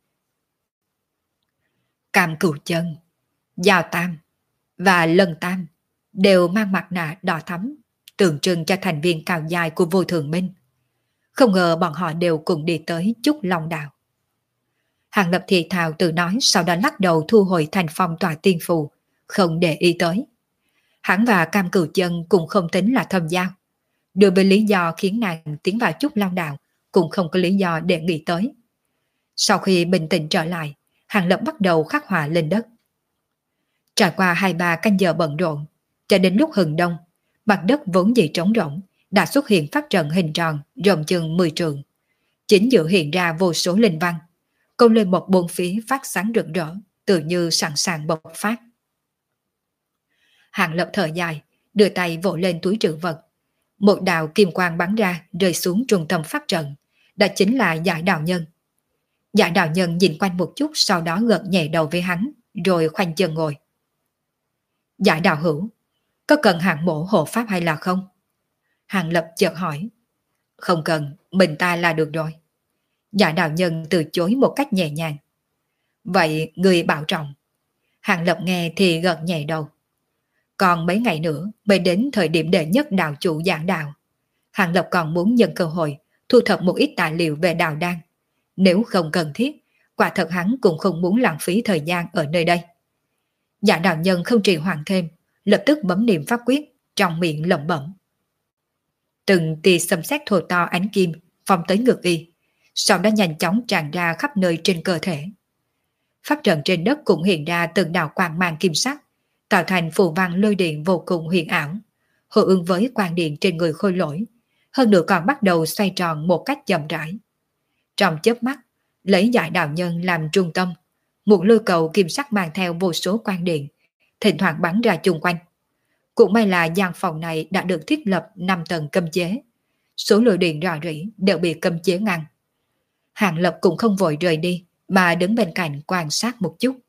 Cam Cửu Chân, Giao Tam và Lân Tam đều mang mặt nạ đỏ thắm, tượng trưng cho thành viên cao dài của Vô Thường Minh. Không ngờ bọn họ đều cùng đi tới Trúc Long Đạo. Hàng Lập thì thào tự nói, sau đó lắc đầu thu hồi Thành Phong Tỏa Tiên Phù, không để ý tới. Hắn và Cam Cửu Chân cũng không tính là thâm giao. Đối với lý do khiến nàng tiến vào Trúc Long Đạo cũng không có lý do để nghĩ tới. Sau khi bình tĩnh trở lại, Hàng Lập bắt đầu khắc họa lên đất. Trải qua hai ba canh giờ bận rộn, cho đến lúc hừng đông, mặt đất vốn dĩ trống rỗng đã xuất hiện phát trận hình tròn rộng chừng mười trượng. Chính giữa hiện ra vô số linh văn, công lên một bốn phía phát sáng rực rỡ, tự như sẵn sàng bộc phát. Hàng Lập thở dài, đưa tay vỗ lên túi trữ vật. Một đạo kim quang bắn ra rơi xuống trung tâm pháp trận, đó chính là Giải Đạo Nhân. Giải Đạo Nhân nhìn quanh một chút, sau đó gật nhẹ đầu với hắn, rồi khoanh chân ngồi. Giải Đạo Hữu, có cần hạng mộ hộ pháp hay là không? Hàng Lập chợt hỏi. Không cần, mình ta là được rồi. Giải Đạo Nhân từ chối một cách nhẹ nhàng. Vậy người bảo trọng. Hàng Lập nghe thì gật nhẹ đầu. Còn mấy ngày nữa mới đến thời điểm đệ nhất đạo chủ giảng đạo. Hàng Lập còn muốn nhân cơ hội thu thập một ít tài liệu về đạo đan. Nếu không cần thiết, quả thật hắn cũng không muốn lãng phí thời gian ở nơi đây. Giả đạo nhân không trì hoãn thêm, lập tức bấm niệm pháp quyết, trong miệng lẩm bẩm. Từng tia xâm xét thô to ánh kim phong tới ngực y, sau đó nhanh chóng tràn ra khắp nơi trên cơ thể. Pháp trận trên đất cũng hiện ra từng đạo quang mang kim sắc, tạo thành phù văn lôi điện vô cùng huyền ảo, hô ứng với quang điện trên người khôi lỗi, hơn nữa còn bắt đầu xoay tròn một cách chậm rãi. Trong chớp mắt, lấy Giải đạo nhân làm trung tâm, một lôi cầu kim sắc mang theo vô số quang điện, thỉnh thoảng bắn ra chung quanh. Cũng may là gian phòng này đã được thiết lập năm tầng cấm chế, số lôi điện rò rỉ đều bị cấm chế ngăn. Hàng Lập cũng không vội rời đi, mà đứng bên cạnh quan sát một chút.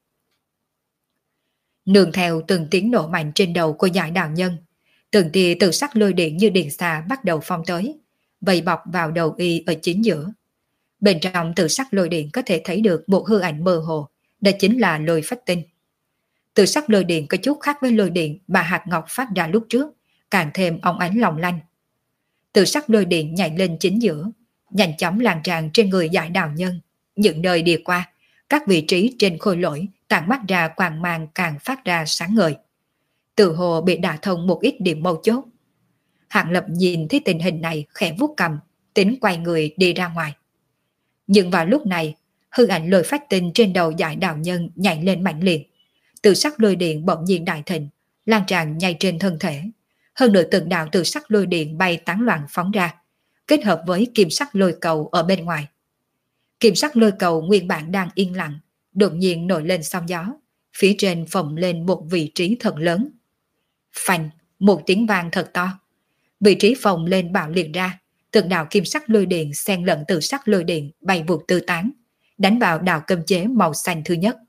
Nương theo từng tiếng nổ mạnh trên đầu của Giải đạo nhân, từng tia tự sắc lôi điện như điện xà bắt đầu phong tới, vây bọc vào đầu y ở chính giữa. Bên trong tự sắc lôi điện có thể thấy được một hư ảnh mơ hồ, đó chính là lôi phách tinh. Tự sắc lôi điện có chút khác với lôi điện mà hạt ngọc phát ra lúc trước, càng thêm óng ánh long lanh. Tự sắc lôi điện nhảy lên chính giữa, nhanh chóng lan tràn trên người Giải đạo nhân. Những nơi đi qua, các vị trí trên khôi lỗi tản mắt ra quang mang càng phát ra sáng ngời. Tự hồ bị đả thông một ít điểm mâu chốt. Hạng Lập nhìn thấy tình hình này khẽ vuốt cầm, tính quay người đi ra ngoài. Nhưng vào lúc này, hư ảnh lôi phách tinh trên đầu Giải đạo nhân nhảy lên mạnh liệt. Tự sắc lôi điện bỗng nhiên đại thịnh, lan tràn nhảy trên thân thể. Hơn nữa từng đạo tự sắc lôi điện bay tán loạn phóng ra, kết hợp với kim sắc lôi cầu ở bên ngoài. Kim sắc lôi cầu nguyên bản đang yên lặng, đột nhiên nổi lên sóng gió, phía trên phồng lên một vị trí thật lớn. Phanh, một tiếng vang thật to. Vị trí phồng lên bạo liệt ra, từng đạo kim sắc lôi điện xen lẫn từ sắc lôi điện bay vụt tư tán, đánh vào đạo cấm chế màu xanh thứ nhất.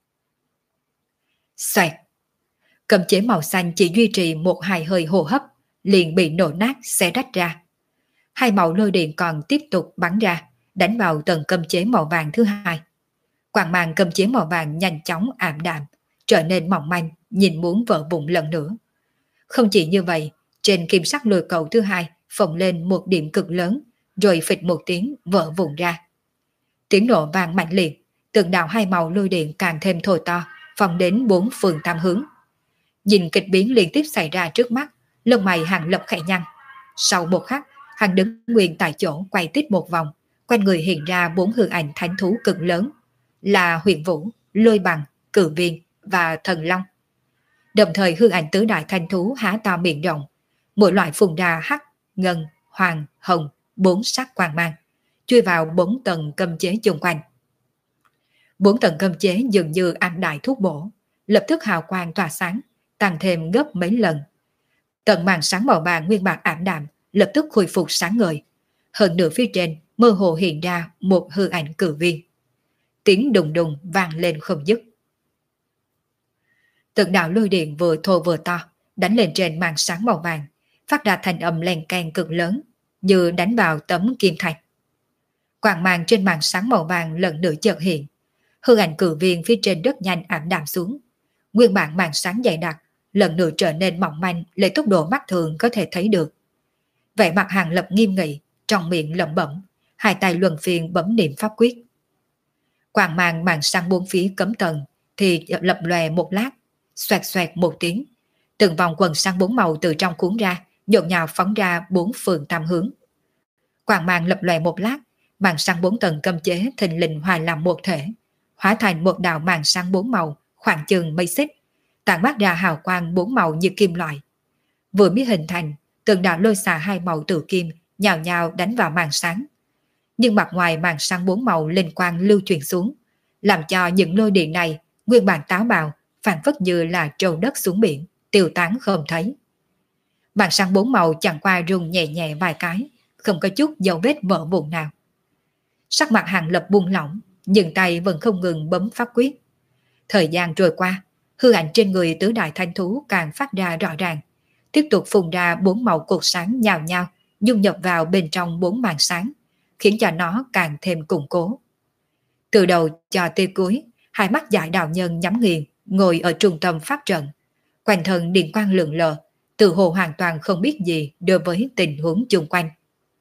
Xoẹt! Cấm chế màu xanh chỉ duy trì một hai hơi hô hấp, liền bị nổ nát xé rách ra. Hai màu lôi điện còn tiếp tục bắn ra, đánh vào tầng cấm chế màu vàng thứ hai. Quang mang cấm chế màu vàng nhanh chóng ảm đạm, trở nên mỏng manh, nhìn muốn vỡ vụn lần nữa. Không chỉ như vậy, trên kim sắc lôi cầu thứ hai phồng lên một điểm cực lớn, rồi phịch một tiếng vỡ vụn ra. Tiếng nổ vang mạnh liệt, từng đạo hai màu lôi điện càng thêm thổi to, phóng đến bốn phương tam hướng. Nhìn kịch biến liên tiếp xảy ra trước mắt, lông mày Hàng Lập khẽ nhăn. Sau một khắc, hắn đứng nguyên tại chỗ quay tít một vòng, quanh người hiện ra bốn hư ảnh thánh thú cực lớn, là Huyền Vũ, Lôi Bằng, Cử Viên và Thần Long. Đồng thời hư ảnh tứ đại thanh thú há to miệng rộng, mỗi loại phun ra hắc, ngân, hoàng, hồng, bốn sắc quang mang, chui vào bốn tầng cấm chế chung quanh. Bốn tầng cấm chế dường như ăn đại thuốc bổ, lập tức hào quang tỏa sáng, tăng thêm gấp mấy lần. Tầng màn sáng màu vàng nguyên bản ảm đạm lập tức khôi phục sáng ngời. Hơn nửa phía trên mơ hồ hiện ra một hư ảnh cử viên. Tiếng đùng đùng vang lên không dứt. Từng đạo lôi điện vừa thô vừa to, đánh lên trên màn sáng màu vàng, phát ra thanh âm len keng cực lớn, như đánh vào tấm kim thạch. Quang mang trên màn sáng màu vàng lần nữa chợt hiện, hư ảnh cử viên phía trên rất nhanh ảm đạm xuống. Nguyên bản màn sáng dày đặc, lần nữa trở nên mỏng manh lấy tốc độ mắt thường có thể thấy được. Vẻ mặt Hàng Lập nghiêm nghị, trong miệng lẩm bẩm, hai tay luân phiên bấm niệm pháp quyết. Quang mang màn sáng bốn phía cấm tầng thì lập lòe một lát, xoẹt xoẹt một tiếng, từng vòng quần sáng bốn màu từ trong cuốn ra, nhộn nhào phóng ra bốn phương tam hướng. Quang mang lập lòe một lát, màn sáng bốn tầng cấm chế thình lình hòa làm một thể, hóa thành một đạo màn sáng bốn màu khoảng chừng mấy xích, tản mát ra hào quang bốn màu như kim loại. Vừa mới hình thành, từng đạo lôi xà hai màu tự kim nhào nhào đánh vào màn sáng. Nhưng mặt ngoài màn sáng bốn màu linh quang lưu truyền xuống, làm cho những lôi điện này nguyên bản táo bạo, phản phất như là trâu đất xuống biển, tiêu tán không thấy. Màn sáng bốn màu chẳng qua rung nhẹ nhẹ vài cái, không có chút dấu vết vỡ vụn nào. Sắc mặt Hàng Lập buông lỏng, nhưng tay vẫn không ngừng bấm pháp quyết. Thời gian trôi qua, hư ảnh trên người tứ đại thanh thú càng phát ra rõ ràng, tiếp tục phun ra bốn màu cột sáng nhào nhào, dung nhập vào bên trong bốn màn sáng, khiến cho nó càng thêm củng cố. Từ đầu cho tới cuối, hai mắt Giải Đạo Nhân nhắm nghiền, ngồi ở trung tâm pháp trận, quanh thân điện quang lượn lờ, tự hồ hoàn toàn không biết gì đối với tình huống chung quanh.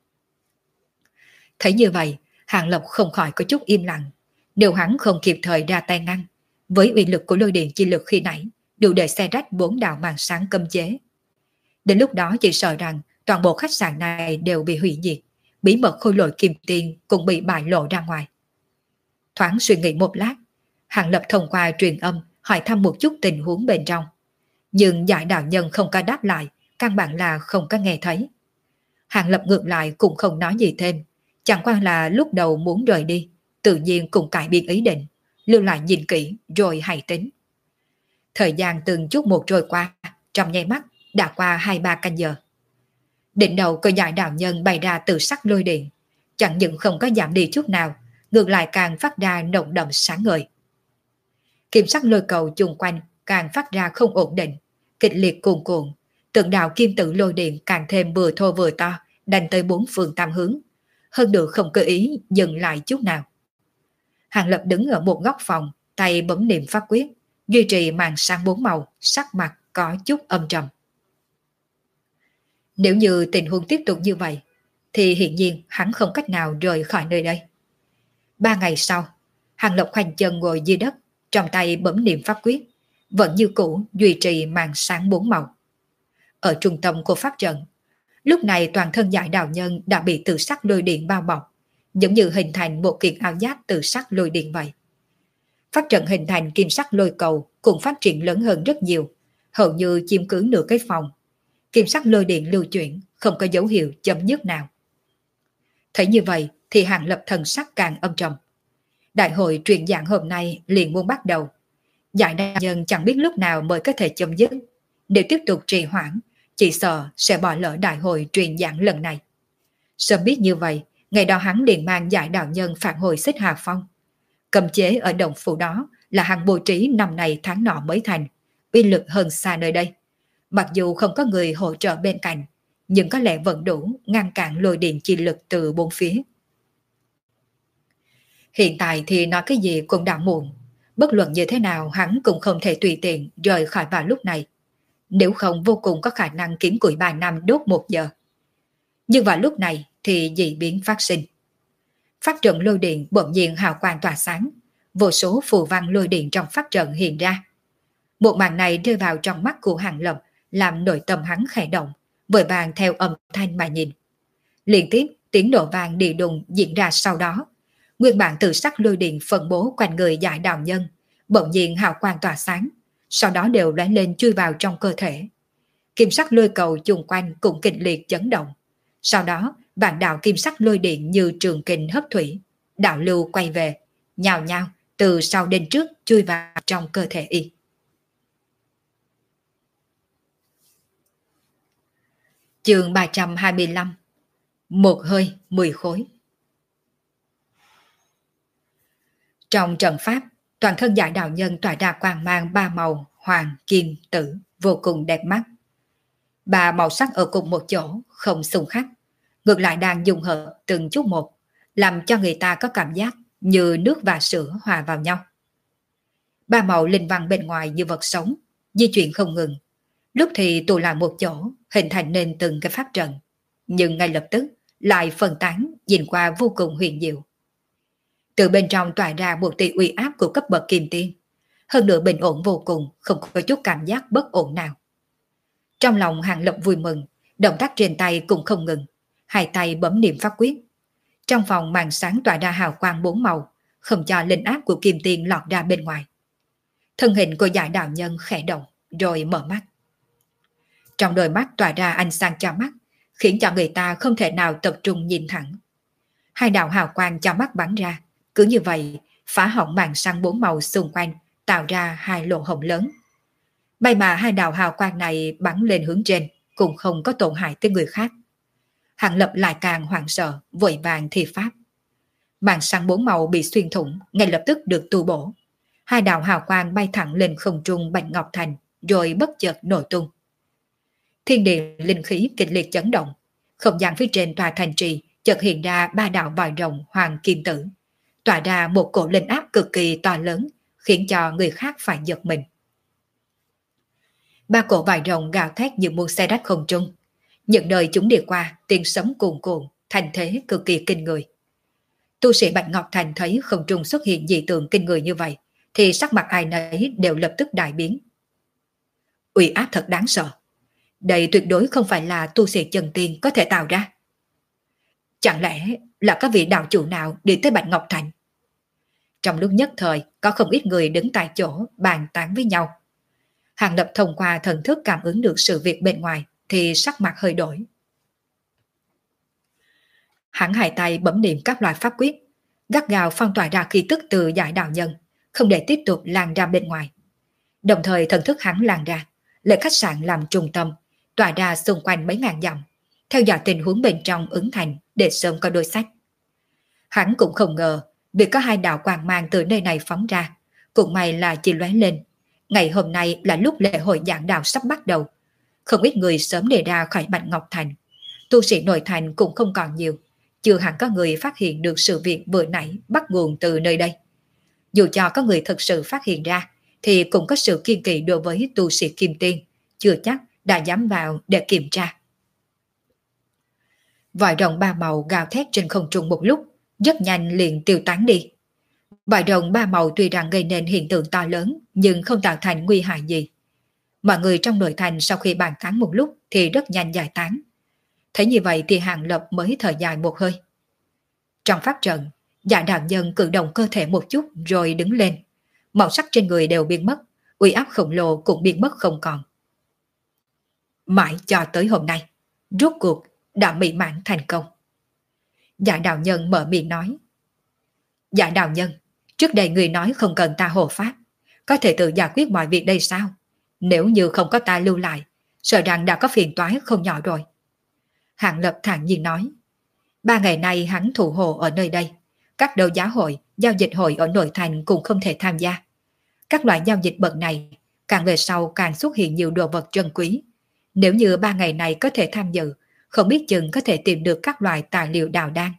Thấy như vậy, Hàng Lập không khỏi có chút im lặng. Nếu hắn không kịp thời ra tay ngăn, với uy lực của lôi điện chi lực khi nãy, đủ để xe rách bốn đạo màn sáng cấm chế. Đến lúc đó chỉ sợ rằng toàn bộ khách sạn này đều bị hủy diệt, bí mật khôi lỗi kim tiền cũng bị bại lộ ra ngoài. Thoáng suy nghĩ một lát, Hàng Lập thông qua truyền âm hỏi thăm một chút tình huống bên trong. Nhưng Giải Đạo Nhân không có đáp lại, căn bản là không có nghe thấy. Hàng Lập ngược lại cũng không nói gì thêm, chẳng qua là lúc đầu muốn rời đi, tự nhiên cũng cải biến ý định, lưu lại nhìn kỹ rồi hãy tính. Thời gian từng chút một trôi qua, trong nháy mắt đã qua hai ba canh giờ. Đỉnh đầu của Giải Đạo Nhân bày ra từ sắc lôi điện, chẳng những không có giảm đi chút nào, ngược lại càng phát ra nồng đậm sáng ngời. Kim sắc lôi cầu chung quanh càng phát ra không ổn định, kịch liệt cuồn cuộn, từng đạo kim tự lôi điện càng thêm vừa thô vừa to, đánh tới bốn phương tam hướng, hơn nữa không cơ ý dừng lại chút nào. Hàng Lập đứng ở một góc phòng, tay bấm niệm pháp quyết, duy trì màn sáng bốn màu, sắc mặt có chút âm trầm. Nếu như tình huống tiếp tục như vậy, thì hiển nhiên hắn không cách nào rời khỏi nơi đây. Ba ngày sau, Hàng Lập khoanh chân ngồi dưới đất, trong tay bấm niệm pháp quyết, vẫn như cũ duy trì màn sáng bốn màu. Ở trung tâm của pháp trận, lúc này toàn thân Giải Đạo Nhân đã bị tự sắc lôi điện bao bọc, giống như hình thành một kiện áo giáp tự sắc lôi điện vậy. Pháp trận hình thành kim sắc lôi cầu cũng phát triển lớn hơn rất nhiều, hầu như chiếm cứ nửa cái phòng. Kim sắc lôi điện lưu chuyển, không có dấu hiệu chấm dứt nào. Thấy như vậy thì Hàng Lập thần sắc càng âm trầm. Đại hội truyền giảng hôm nay liền muốn bắt đầu. Giải Đạo Nhân chẳng biết lúc nào mới có thể chấm dứt. Nếu tiếp tục trì hoãn, chỉ sợ sẽ bỏ lỡ đại hội truyền giảng lần này. Sớm biết như vậy, ngày đó hắn liền mang Giải Đạo Nhân phản hồi Xích Hà Phong. Cầm chế ở động phủ đó là hàng bố trí năm này tháng nọ mới thành, uy lực hơn xa nơi đây. Mặc dù không có người hỗ trợ bên cạnh, nhưng có lẽ vẫn đủ ngăn cản lôi điện chi lực từ bốn phía. Hiện tại thì nói cái gì cũng đã muộn. Bất luận như thế nào hắn cũng không thể tùy tiện rời khỏi vào lúc này. Nếu không vô cùng có khả năng kiếm củi ba năm đốt một giờ. Nhưng vào lúc này thì dị biến phát sinh. Phát trận lôi điện bỗng nhiên hào quang tỏa sáng, vô số phù văn lôi điện trong phát trận hiện ra. Một màn này rơi vào trong mắt của Hàng Lập, làm nội tâm hắn khẽ động, vội vàng theo âm thanh mà nhìn. Liên tiếp tiếng nổ vang đi đùng diễn ra sau đó. Nguyên bản tự sắc lôi điện phân bố quanh người Giải Đạo Nhân, bỗng nhiên hào quang tỏa sáng, sau đó đều lóe lên chui vào trong cơ thể. Kim sắc lôi cầu chung quanh cũng kịch liệt chấn động. Sau đó, vạn đạo kim sắc lôi điện như trường kình hấp thủy, đạo lưu quay về, nhào nhào từ sau đến trước chui vào trong cơ thể y. Chương ba trăm hai mươi lăm. Một hơi mười khối. Trong trận pháp, toàn thân giải đạo nhân tỏa ra quang mang ba màu hoàng, kim, tử, vô cùng đẹp mắt. Ba màu sắc ở cùng một chỗ, không xung khắc, ngược lại đang dung hợp từng chút một, làm cho người ta có cảm giác như nước và sữa hòa vào nhau. Ba màu linh văn bên ngoài như vật sống, di chuyển không ngừng, lúc thì tụ lại một chỗ, hình thành nên từng cái pháp trận, nhưng ngay lập tức lại phân tán, nhìn qua vô cùng huyền diệu. Từ bên trong tỏa ra một tia uy áp của cấp bậc kim tiên, hơn nữa bình ổn vô cùng, không có chút cảm giác bất ổn nào. Trong lòng Hàng Lập vui mừng, động tác trên tay cũng không ngừng, hai tay bấm niệm pháp quyết. Trong phòng màn sáng tỏa ra hào quang bốn màu, không cho linh áp của kim tiên lọt ra bên ngoài. Thân hình của giải đạo nhân khẽ động, rồi mở mắt. Trong đôi mắt tỏa ra ánh sáng cho mắt, khiến cho người ta không thể nào tập trung nhìn thẳng. Hai đạo hào quang cho mắt bắn ra, cứ như vậy phá hỏng màn sáng bốn màu xung quanh, tạo ra hai lỗ hổng lớn. May mà hai đạo hào quang này bắn lên hướng trên, cũng không có tổn hại tới người khác. Hàng Lập lại càng hoảng sợ, vội vàng thi pháp. Màn sáng bốn màu bị xuyên thủng, ngay lập tức được tu bổ. Hai đạo hào quang bay thẳng lên không trung Bạch Ngọc Thành, rồi bất chợt nổ tung. Thiên địa linh khí kịch liệt chấn động, không gian phía trên tòa thành trì chợt hiện ra ba đạo vòi rồng hoàng kim tử, tỏa ra một cổ linh áp cực kỳ to lớn, khiến cho người khác phải giật mình. Ba cổ vòi rồng gào thét như muốn xé rách không trung. Những đời chúng đi qua, tiếng sấm cuồn cuộn, thành thế cực kỳ kinh người. Tu sĩ Bạch Ngọc Thành thấy không trung xuất hiện dị tượng kinh người như vậy, thì sắc mặt ai nấy đều lập tức đại biến. Uy áp thật đáng sợ. Đây tuyệt đối không phải là tu sĩ chân tiên có thể tạo ra. Chẳng lẽ là các vị đạo chủ nào đi tới Bạch Ngọc Thành? Trong lúc nhất thời, có không ít người đứng tại chỗ bàn tán với nhau. Hàng Lập thông qua thần thức cảm ứng được sự việc bên ngoài, thì sắc mặt hơi đổi. Hắn hai tay bấm niệm các loại pháp quyết, gắt gao phong tỏa ra khí tức từ giải đạo nhân, không để tiếp tục lan ra bên ngoài. Đồng thời thần thức hắn lan ra, lấy khách sạn làm trung tâm, tỏa ra xung quanh mấy ngàn dặm, theo dõi tình huống bên trong ứng thành để sớm có đối sách. Hắn cũng không ngờ việc có hai đạo quang mang từ nơi này phóng ra, cũng may là chỉ lóe lên. Ngày hôm nay là lúc lễ hội giảng đạo sắp bắt đầu, không ít người sớm đề ra khỏi Bạch Ngọc Thành. Tu sĩ nội thành cũng không còn nhiều, chưa hẳn có người phát hiện được sự việc vừa nãy bắt nguồn từ nơi đây. Dù cho có người thực sự phát hiện ra, thì cũng có sự kiên kỵ đối với tu sĩ kim tiên, chưa chắc đã dám vào để kiểm tra. Vòi rồng ba màu gào thét trên không trung một lúc, rất nhanh liền tiêu tán đi. Vòi rồng ba màu tuy rằng gây nên hiện tượng to lớn, nhưng không tạo thành nguy hại gì. Mọi người trong nội thành sau khi bàn tán một lúc thì rất nhanh giải tán. Thấy như vậy thì Hàng Lập mới thở dài một hơi. Trong pháp trận, Dạ đạo nhân cử động cơ thể một chút rồi đứng lên. Màu sắc trên người đều biến mất, uy áp khổng lồ cũng biến mất không còn. Mãi cho tới hôm nay, rốt cuộc đã mỹ mãn thành công. Dạ đạo nhân mở miệng nói. Dạ đạo nhân, trước đây người nói không cần ta hộ pháp, có thể tự giải quyết mọi việc đây sao? Nếu như không có ta lưu lại, sợ rằng đã có phiền toái không nhỏ rồi. Hàng Lập thản nhiên nói. Ba ngày nay hắn thủ hộ ở nơi đây, các đấu giá hội, giao dịch hội ở nội thành cũng không thể tham gia. Các loại giao dịch bậc này, càng về sau càng xuất hiện nhiều đồ vật trân quý. Nếu như ba ngày này có thể tham dự, không biết chừng có thể tìm được các loại tài liệu đào đan.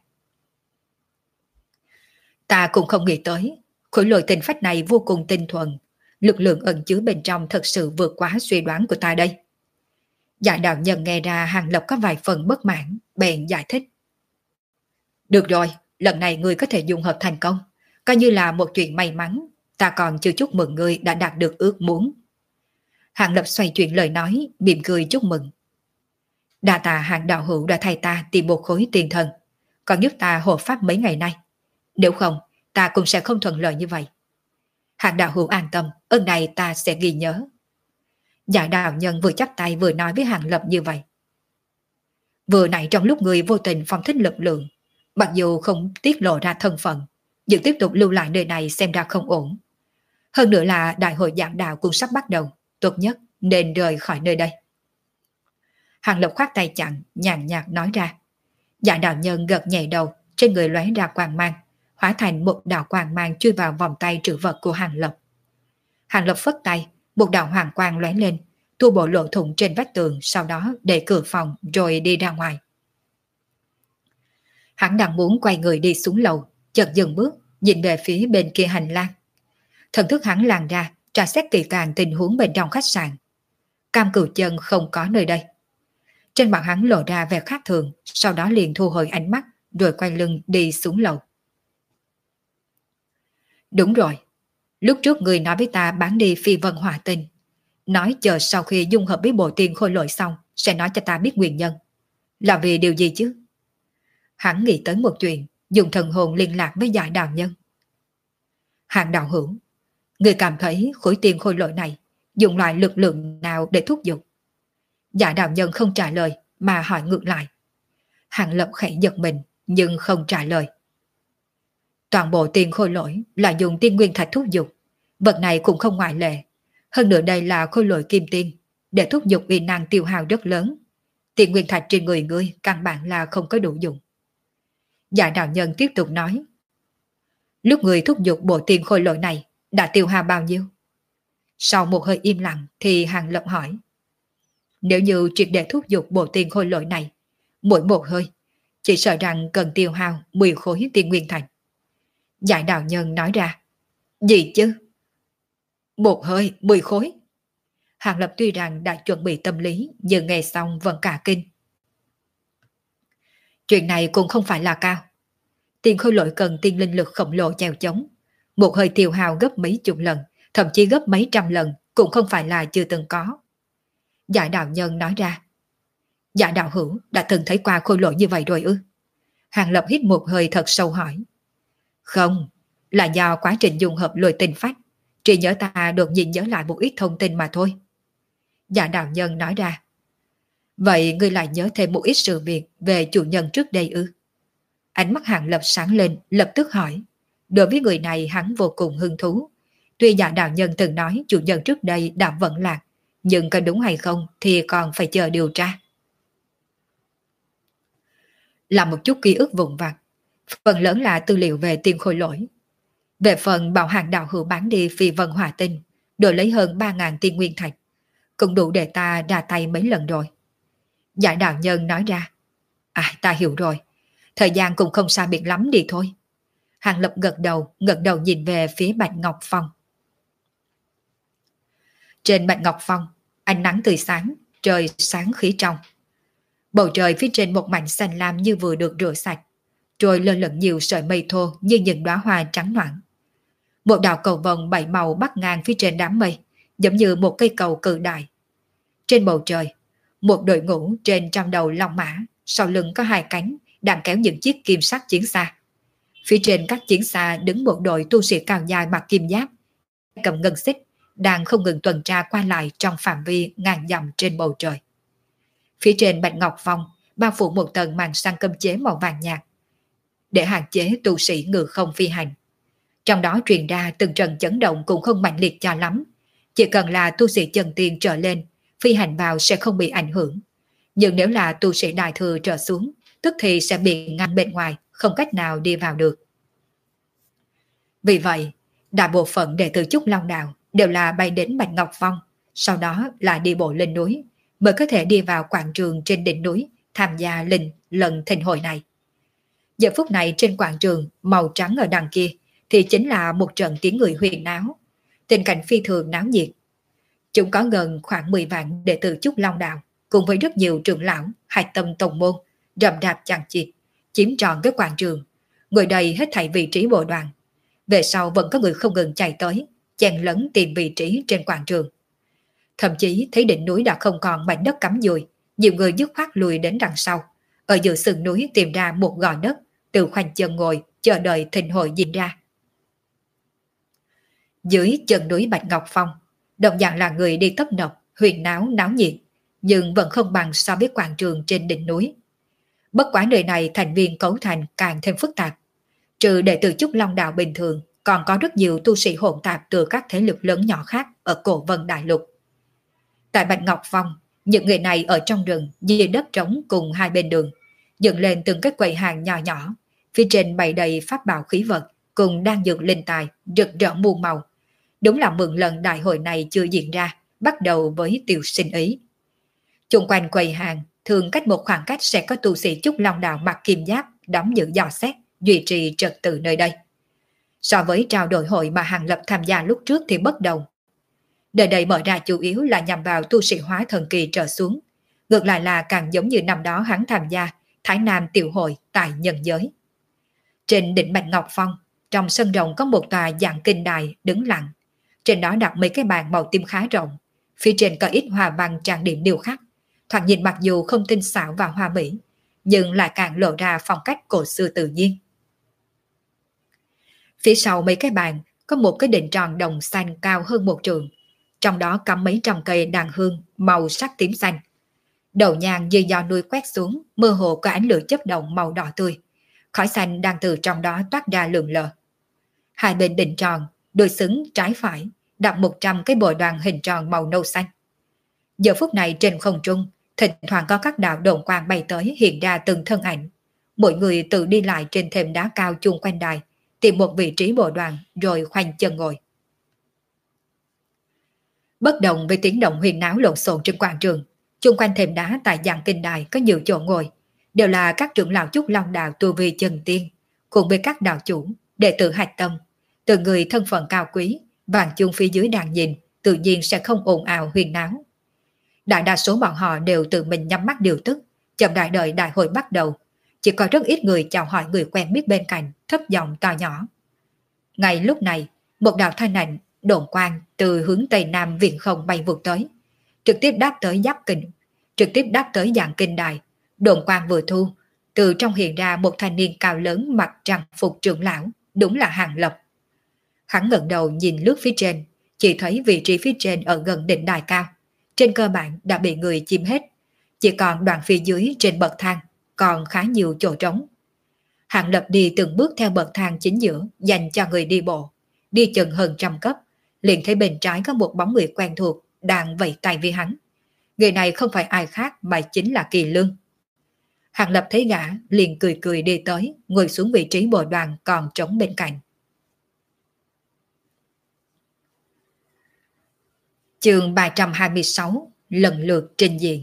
Ta cũng không nghĩ tới, khối lôi tinh phách này vô cùng tinh thuần, lực lượng ẩn chứa bên trong thật sự vượt quá suy đoán của ta đây. Dạ đạo nhân nghe ra Hàng Lập có vài phần bất mãn, bèn giải thích. Được rồi, lần này ngươi có thể dùng hợp thành công, coi như là một chuyện may mắn, ta còn chưa chúc mừng ngươi đã đạt được ước muốn. Hàng Lập xoay chuyển lời nói, mỉm cười chúc mừng. Đa tạ Hàng đạo hữu đã thay ta tìm một khối tiền thần, còn giúp ta hộ pháp mấy ngày nay. Nếu không, ta cũng sẽ không thuận lợi như vậy. Hàng đạo hữu an tâm, ơn này ta sẽ ghi nhớ. Dạ đạo nhân vừa chắp tay vừa nói với Hàng Lập như vậy. Vừa nãy trong lúc người vô tình phong thích lực lượng, mặc dù không tiết lộ ra thân phận, nhưng tiếp tục lưu lại nơi này xem ra không ổn. Hơn nữa là đại hội giảng đạo cũng sắp bắt đầu, tốt nhất nên rời khỏi nơi đây. Hàng Lập khoát tay chặn, nhàn nhạt nói ra. Dạ đạo nhân gật nhẹ đầu, trên người lóe ra quang mang, hóa thành một đạo quang mang chui vào vòng tay trữ vật của Hàng Lập. Hàng Lập phất tay, một đạo hoàng quang lóe lên, tu bộ lỗ thủng trên vách tường, sau đó để cửa phòng rồi đi ra ngoài. Hắn đang muốn quay người đi xuống lầu, chợt dừng bước, nhìn về phía bên kia hành lang. Thần thức hắn lan ra, tra xét kỹ càng tình huống bên trong khách sạn. Cam Cửu Chân không có nơi đây. Trên mặt hắn lộ ra vẻ khác thường, sau đó liền thu hồi ánh mắt, rồi quay lưng đi xuống lầu. Đúng rồi, lúc trước người nói với ta bán đi phi vân hỏa tinh, nói chờ sau khi dung hợp với bộ tiên khôi lỗi xong sẽ nói cho ta biết nguyên nhân. Là vì điều gì chứ? Hắn nghĩ tới một chuyện, dùng thần hồn liên lạc với Giải Đạo Nhân. Hàng đạo hữu, người cảm thấy khối tiên khôi lỗi này dùng loại lực lượng nào để thúc giục? Giải Đạo Nhân không trả lời mà hỏi ngược lại. Hàng Lập khẽ giật mình nhưng không trả lời. Toàn bộ tiên khôi lỗi là dùng tiên nguyên thạch thúc giục, vật này cũng không ngoại lệ. Hơn nữa đây là khôi lỗi kim tiên, để thúc giục uy năng tiêu hao rất lớn. Tiên nguyên thạch trên người ngươi căn bản là không có đủ dùng. Giải Đạo Nhân tiếp tục nói. Lúc người thúc giục bộ tiên khôi lỗi này đã tiêu hao bao nhiêu? Sau một hơi im lặng thì Hàng Lập hỏi. Nếu như triệt để thúc giục bộ tiên khôi lỗi này, mỗi một hơi, chỉ sợ rằng cần tiêu hao mười khối tiên nguyên thạch. Giải Đạo Nhân nói ra. Gì chứ? Một hơi mười khối. Hàng Lập tuy rằng đã chuẩn bị tâm lý, nhưng nghe xong vẫn cả kinh. Chuyện này cũng không phải là cao. Tiên khôi lỗi cần tiên linh lực khổng lồ chèo chống. Một hơi tiêu hao gấp mấy chục lần, thậm chí gấp mấy trăm lần, cũng không phải là chưa từng có. Giải Đạo Nhân nói ra. Giải đạo hữu đã từng thấy qua khôi lỗi như vậy rồi ư? Hàng Lập hít một hơi thật sâu hỏi. Không, là do quá trình dung hợp lôi tinh phách, trí nhớ ta đột nhiên nhớ lại một ít thông tin mà thôi. Dạ đạo nhân nói ra. Vậy ngươi lại nhớ thêm một ít sự việc về chủ nhân trước đây ư? Ánh mắt Hàng Lập sáng lên, lập tức hỏi. Đối với người này hắn vô cùng hứng thú. Tuy dạ đạo nhân từng nói chủ nhân trước đây đã vận lạc, nhưng có đúng hay không thì còn phải chờ điều tra. Là một chút ký ức vụn vặt, phần lớn là tư liệu về tiên khôi lỗi. Về phần bảo hàng đạo hữu bán đi phi vân hỏa tinh, đổi lấy hơn ba ngàn tiên nguyên thạch, cũng đủ để ta ra tay mấy lần rồi. Giải đạo nhân nói ra. À, ta hiểu rồi, thời gian cũng không xa biệt lắm đi thôi. Hàng Lập gật đầu, gật đầu nhìn về phía Bạch Ngọc Phong. Trên Bạch Ngọc Phong, ánh nắng tươi sáng, trời sáng khí trong. Bầu trời phía trên một mảnh xanh lam như vừa được rửa sạch, rồi lơ lửng nhiều sợi mây thô như những đóa hoa trắng noãn. Một đạo cầu vồng bảy màu bắc ngang phía trên đám mây, giống như một cây cầu cự đại. Trên bầu trời, một đội ngũ trên trăm đầu long mã, sau lưng có hai cánh, đang kéo những chiếc kim sắc chiến xa. Phía trên các chiến xa đứng một đội tu sĩ cao dài mặc kim giáp, cầm ngân xích, đang không ngừng tuần tra qua lại trong phạm vi ngàn dặm trên bầu trời. Phía trên Bạch Ngọc Phong bao phủ một tầng màn săn cấm chế màu vàng nhạt, để hạn chế tu sĩ ngự không phi hành. Trong đó truyền ra từng trận chấn động cũng không mạnh liệt cho lắm. Chỉ cần là tu sĩ chân tiên trở lên, phi hành vào sẽ không bị ảnh hưởng. Nhưng nếu là tu sĩ đại thừa trở xuống, tức thì sẽ bị ngăn bên ngoài, không cách nào đi vào được. Vì vậy, đại bộ phận đệ tử Trúc Long Đạo đều là bay đến Bạch Ngọc Phong, sau đó là đi bộ lên núi, mới có thể đi vào quảng trường trên đỉnh núi tham gia linh lần thịnh hội này. Giờ phút này trên quảng trường màu trắng ở đằng kia thì chính là một trận tiếng người huyên náo, tình cảnh phi thường náo nhiệt. Chúng có gần khoảng mười vạn đệ tử Trúc Long Đạo cùng với rất nhiều trưởng lão, hạch tâm tông môn, rậm rạp chằng chịt, chiếm trọn cái quảng trường, ngồi đầy hết thảy vị trí bộ đoàn. Về sau vẫn có người không ngừng chạy tới, chen lấn tìm vị trí trên quảng trường. Thậm chí thấy đỉnh núi đã không còn mảnh đất cắm dùi, nhiều người dứt khoát lùi đến đằng sau, ở giữa sườn núi tìm ra một gò đất, tự khoanh chân ngồi chờ đợi thịnh hội diễn ra. Dưới chân núi Bạch Ngọc Phong, đồng dạng là người đi tấp nập, huyền náo náo nhiệt, nhưng vẫn không bằng so với quảng trường trên đỉnh núi. Bất quá nơi này thành viên cấu thành càng thêm phức tạp. Trừ đệ tử Trúc Long Đạo bình thường, còn có rất nhiều tu sĩ hỗn tạp từ các thế lực lớn nhỏ khác ở Cổ Vân Đại Lục. Tại Bạch Ngọc Phong, những người này ở trong rừng, dưới đất trống cùng hai bên đường, dựng lên từng cái quầy hàng nhỏ nhỏ, Phía trên bày đầy pháp bảo khí vật cùng đang dược linh tài rực rỡ muôn màu. Đúng là mừng lần đại hội này chưa diễn ra, bắt đầu với Tiêu Sinh ý. Chung quanh quầy hàng, thường cách một khoảng cách sẽ có tu sĩ Trúc Long Đạo mặc kim giáp đóng giữ dò xét, duy trì trật tự nơi đây. So với trao đổi hội mà Hàng Lập tham gia lúc trước thì bất đồng. Đời đây mở ra chủ yếu là nhằm vào tu sĩ hóa thần kỳ trở xuống. Ngược lại là càng giống như năm đó hắn tham gia Thái Nam tiểu hội tại nhân giới. Trên đỉnh Bạch Ngọc Phong, trong sân rộng có một tòa dạng kinh đài đứng lặng. Trên đó đặt mấy cái bàn màu tím khá rộng. Phía trên có ít hoa văn trang điểm điêu khắc. Thoạt nhìn mặc dù không tinh xảo và hoa mỹ, nhưng lại càng lộ ra phong cách cổ xưa tự nhiên. Phía sau mấy cái bàn có một cái đỉnh tròn đồng xanh cao hơn một trượng. Trong đó cắm mấy trăm cây đàn hương màu sắc tím xanh. Đầu nhang như gió núi quét xuống, mơ hồ có ánh lửa chớp động màu đỏ tươi. Khói xanh đang từ trong đó toát ra lượn lờ. Hai bên đỉnh tròn, đôi xứng trái phải, đặt một trăm cái bồ đoàn hình tròn màu nâu xanh. Giờ phút này trên không trung, thỉnh thoảng có các đạo đồn quang bay tới hiện ra từng thân ảnh. Mỗi người tự đi lại trên thềm đá cao chung quanh đài, tìm một vị trí bồ đoàn rồi khoanh chân ngồi. Bất đồng với tiếng động huyền náo lộn xộn trên quảng trường, chung quanh thềm đá tại giảng kinh đài có nhiều chỗ ngồi, đều là các trưởng lão Trúc Long Đạo tu vi chân tiên, cùng với các đạo chủ, đệ tử hạch tâm, từ người thân phận cao quý, vàng chung phía dưới đang nhìn, tự nhiên sẽ không ồn ào huyền náo. Đại đa số bọn họ đều tự mình nhắm mắt điều tức, chậm đợi đợi đại hội bắt đầu. Chỉ có rất ít người chào hỏi người quen biết bên cạnh, thấp giọng to nhỏ. Ngay lúc này, một đạo thanh ảnh độn quang từ hướng tây nam viện không bay vụt tới, trực tiếp đáp tới giáp kinh, trực tiếp đáp tới giảng kinh đài. Độn quang vừa thu, từ trong hiện ra một thanh niên cao lớn mặc trang phục trưởng lão, đúng là Hàng Lập. Hắn ngẩng đầu nhìn lướt phía trên, chỉ thấy vị trí phía trên ở gần đỉnh đài cao, trên cơ bản đã bị người chiếm hết, chỉ còn đoạn phía dưới trên bậc thang còn khá nhiều chỗ trống. Hàng Lập đi từng bước theo bậc thang chính giữa dành cho người đi bộ, đi chừng hơn trăm cấp, liền thấy bên trái có một bóng người quen thuộc đang vẫy tay với hắn. Người này không phải ai khác mà chính là Kỳ Lương. Hàng Lập thấy gã liền cười cười đi tới, ngồi xuống vị trí bồ đoàn còn trống bên cạnh. Chương ba trăm hai mươi sáu, lần lượt trình diện.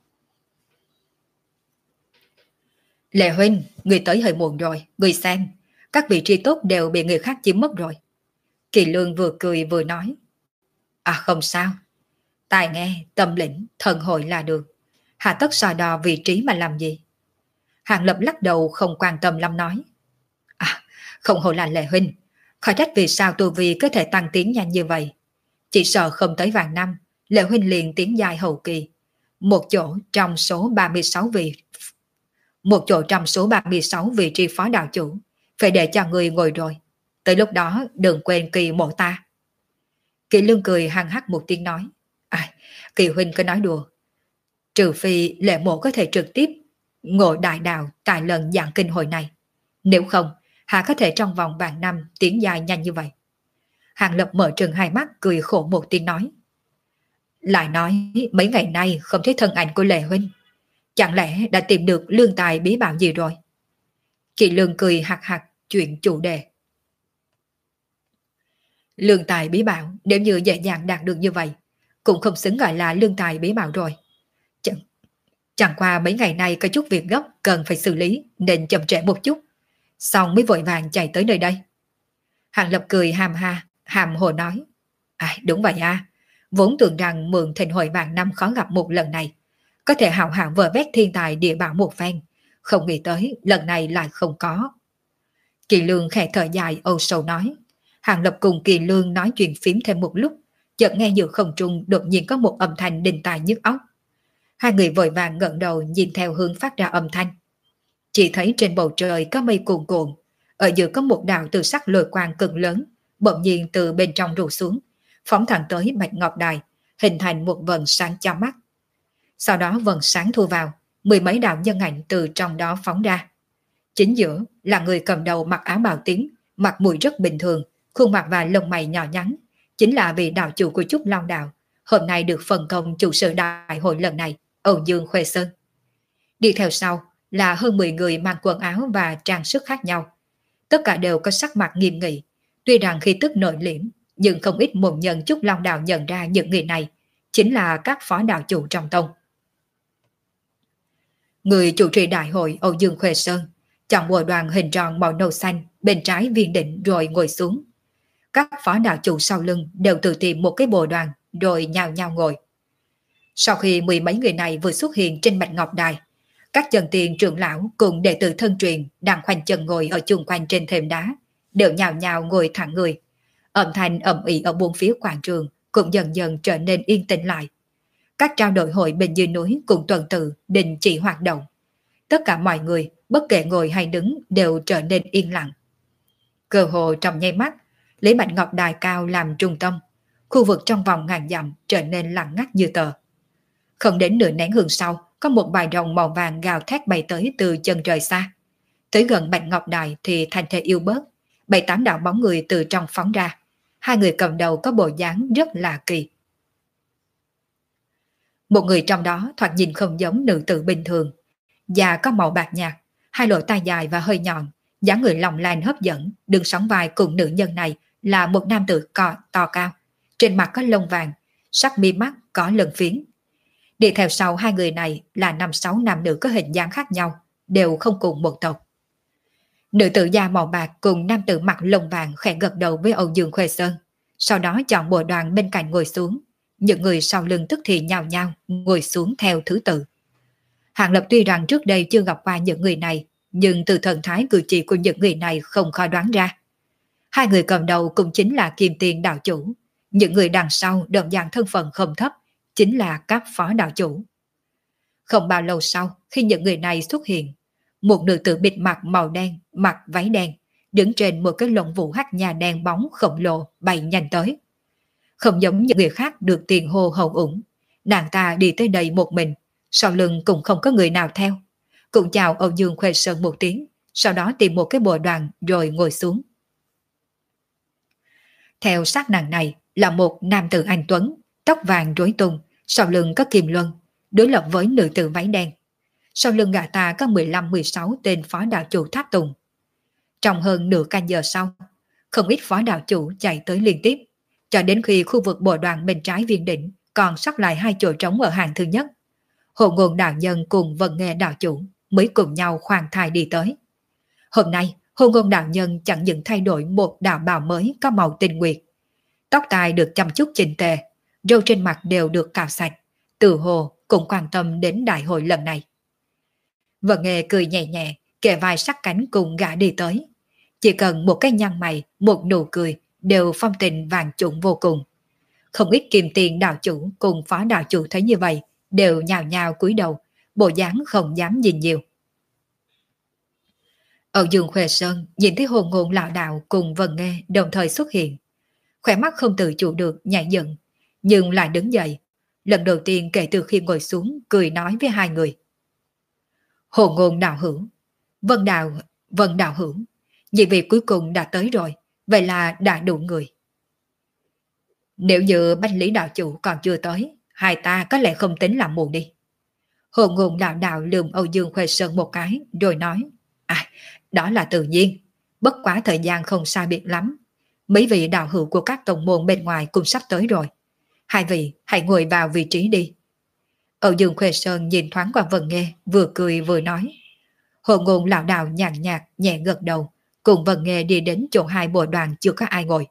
Lệ huynh, người tới hơi muộn rồi, người xem, các vị trí tốt đều bị người khác chiếm mất rồi. Kỳ Lương vừa cười vừa nói. À không sao, tài nghe, tâm lĩnh, thần hội là được. Hà tất so đo vị trí mà làm gì? Hàng Lập lắc đầu không quan tâm lắm nói. À, không hổ là Lệ huynh, khỏi trách vì sao tu vi có thể tăng tiến nhanh như vậy. Chỉ sợ không tới vài năm, Lệ huynh liền tiến dài hậu kỳ. Một chỗ trong số ba mươi sáu vị Một chỗ trong số ba mươi sáu vị trí phó đạo chủ, phải để cho người ngồi rồi. Tới lúc đó đừng quên Kỳ mộ ta. Kỳ Lương cười hăng hắc một tiếng nói. À, Kỳ huynh cứ nói đùa. Trừ phi Lệ mộ có thể trực tiếp ngộ đại đạo tại lần giảng kinh hội này. Nếu không, hà có thể trong vòng vài năm tiến dài nhanh như vậy. Hàng Lập mở trừng hai mắt cười khổ một tiếng nói. Lại nói mấy ngày nay không thấy thân ảnh của Lệ huynh. Chẳng lẽ đã tìm được lương tài bí bảo gì rồi? Kỳ Lương cười hạc hạc chuyện chủ đề. Lương tài bí bảo nếu như dễ dàng đạt được như vậy, cũng không xứng gọi là lương tài bí bảo rồi. Chẳng, chẳng qua mấy ngày nay có chút việc gấp cần phải xử lý nên chậm trễ một chút, xong mới vội vàng chạy tới nơi đây. Hàng Lập cười hàm ha, hàm hồ nói. À đúng vậy à, vốn tưởng rằng mượn thịnh hội vàng năm khó gặp một lần này, có thể hào hào vờ vét thiên tài địa bảo một phen, không nghĩ tới lần này lại không có. Kỳ Lương khẽ thở dài âu sầu nói. Hàng Lập cùng Kỳ Lương nói chuyện phím thêm một lúc, chợt nghe giữa không trung đột nhiên có một âm thanh đinh tai nhức óc. Hai người vội vàng ngẩng đầu nhìn theo hướng phát ra âm thanh. Chỉ thấy trên bầu trời có mây cuồn cuộn, ở giữa có một đạo từ sắc lôi quang cực lớn, bỗng nhiên từ bên trong rủ xuống, phóng thẳng tới Bạch Ngọc Đài, hình thành một vầng sáng chói mắt. Sau đó vầng sáng thu vào, mười mấy đạo nhân ảnh từ trong đó phóng ra. Chính giữa là người cầm đầu mặc áo bào tím, mặt mũi rất bình thường, khuôn mặt và lông mày nhỏ nhắn, chính là vị đạo chủ của Trúc Long Đạo, hôm nay được phân công chủ sự đại hội lần này, Âu Dương Khuê Sơn. Đi theo sau là hơn mười người mang quần áo và trang sức khác nhau. Tất cả đều có sắc mặt nghiêm nghị, tuy rằng khí tức nội liễm, nhưng không ít môn nhân Trúc Long Đạo nhận ra những người này chính là các phó đạo chủ trong tông. Người chủ trì đại hội Âu Dương Khuê Sơn chọn bộ đoàn hình tròn màu nâu xanh bên trái viên định rồi ngồi xuống. Các phó đạo chủ sau lưng đều tự tìm một cái bộ đoàn rồi nhào nhào ngồi. Sau khi mười mấy người này vừa xuất hiện trên bạch ngọc đài, các chân tiền trưởng lão cùng đệ tử thân truyền đang khoanh chân ngồi ở chung quanh trên thềm đá đều nhào nhào ngồi thẳng người. Âm thanh ầm ĩ ở bốn phía quảng trường cũng dần dần trở nên yên tĩnh lại. Các trao đổi hội bên dưới núi cũng tuần tự đình chỉ hoạt động. Tất cả mọi người, bất kể ngồi hay đứng, đều trở nên yên lặng. Cơ hồ trong nháy mắt, lấy bạch ngọc đài cao làm trung tâm, khu vực trong vòng ngàn dặm trở nên lặng ngắt như tờ. Không đến nửa nén hương sau, có một bài rồng màu vàng gào thét bay tới từ chân trời xa. Tới gần bạch ngọc đài thì thành thể yêu bớt, bảy tám đạo bóng người từ trong phóng ra. Hai người cầm đầu có bộ dáng rất lạ kỳ. Một người trong đó thoạt nhìn không giống nữ tử bình thường, da có màu bạc nhạt, hai lỗ tai dài và hơi nhọn, dáng người lồng lan hấp dẫn, đứng sóng vai cùng nữ nhân này là một nam tử cò, to cao, trên mặt có lông vàng, sắc mi mắt có lân phiến. Đi theo sau hai người này là năm sáu nam nữ có hình dáng khác nhau, đều không cùng một tộc. Nữ tử da màu bạc cùng nam tử mặt lông vàng khẽ gật đầu với Âu Dương Khuê Sơn, sau đó chọn bộ đoàn bên cạnh ngồi xuống. Những người sau lưng tức thì nhào nhào ngồi xuống theo thứ tự. Hàng Lập tuy rằng trước đây chưa gặp qua những người này, nhưng từ thần thái cử chỉ của những người này không khó đoán ra. Hai người cầm đầu cũng chính là Kim Tiền đạo chủ, những người đằng sau đồng dạng thân phận không thấp chính là các phó đạo chủ. Không bao lâu sau, khi những người này xuất hiện, một nữ tử bịt mặt màu đen, mặc váy đen, đứng trên một cái lồng vũ hắc nhà đen bóng khổng lồ bay nhanh tới. Không giống những người khác được tiền hô hậu ủng, nàng ta đi tới đây một mình, sau lưng cũng không có người nào theo. Cũng chào Âu Dương Khuê Sơn một tiếng, sau đó tìm một cái bộ đoàn rồi ngồi xuống. Theo sát nàng này là một nam tử anh tuấn, tóc vàng rối tung, sau lưng có kim luân, đối lập với nữ tử váy đen. Sau lưng gã ta có mười lăm mười sáu tên phó đạo chủ tháp tùng. Trong hơn nửa canh giờ sau, không ít phó đạo chủ chạy tới liên tiếp, cho đến khi khu vực bộ đoàn bên trái viên đỉnh còn sót lại hai chỗ trống ở hàng thứ nhất. Hồ Ngôn đạo nhân cùng Vân Nghe đạo chủ mới cùng nhau khoan thai đi tới. Hôm nay, Hồ Ngôn đạo nhân chẳng những thay đổi một đạo bào mới có màu tinh nguyệt. Tóc tai được chăm chút chỉnh tề, râu trên mặt đều được cạo sạch, từ hồ cũng quan tâm đến đại hội lần này. Vân Nghe cười nhẹ nhẹ, kề vai sát cánh cùng gã đi tới. Chỉ cần một cái nhăn mày, một nụ cười đều phong tình vàng trụng vô cùng. Không ít Kim Tiền đạo chủ cùng phó đạo chủ thấy như vậy đều nhào nhào cúi đầu, bộ dáng không dám nhìn nhiều. Âu Dương Khuê Sơn nhìn thấy Hồ Ngôn lão đạo cùng Vân Nghe đồng thời xuất hiện, khỏe mắt không tự chủ được nhảy dựng, nhưng lại đứng dậy, lần đầu tiên kể từ khi ngồi xuống cười nói với hai người. Hồ Ngôn đạo hữu, Vân đạo, Vân đạo hữu, nhị vị cuối cùng đã tới rồi, vậy là đã đủ người. Nếu như Bách Lý đạo chủ còn chưa tới, hai ta có lẽ không tính làm muộn đi. Hồ Ngôn đạo đạo lườm Âu Dương Khuê Sơn một cái rồi nói, à, đó là tự nhiên, bất quá thời gian không sai biệt lắm. Mấy vị đạo hữu của các tông môn bên ngoài cũng sắp tới rồi. Hai vị hãy ngồi vào vị trí đi. Âu Dương Khuê Sơn nhìn thoáng qua Vân Nghe, vừa cười vừa nói. Hồ Ngôn lão đạo nhàn nhạt nhẹ gật đầu, cùng Vân Nghe đi đến chỗ hai bộ đoàn chưa có ai ngồi.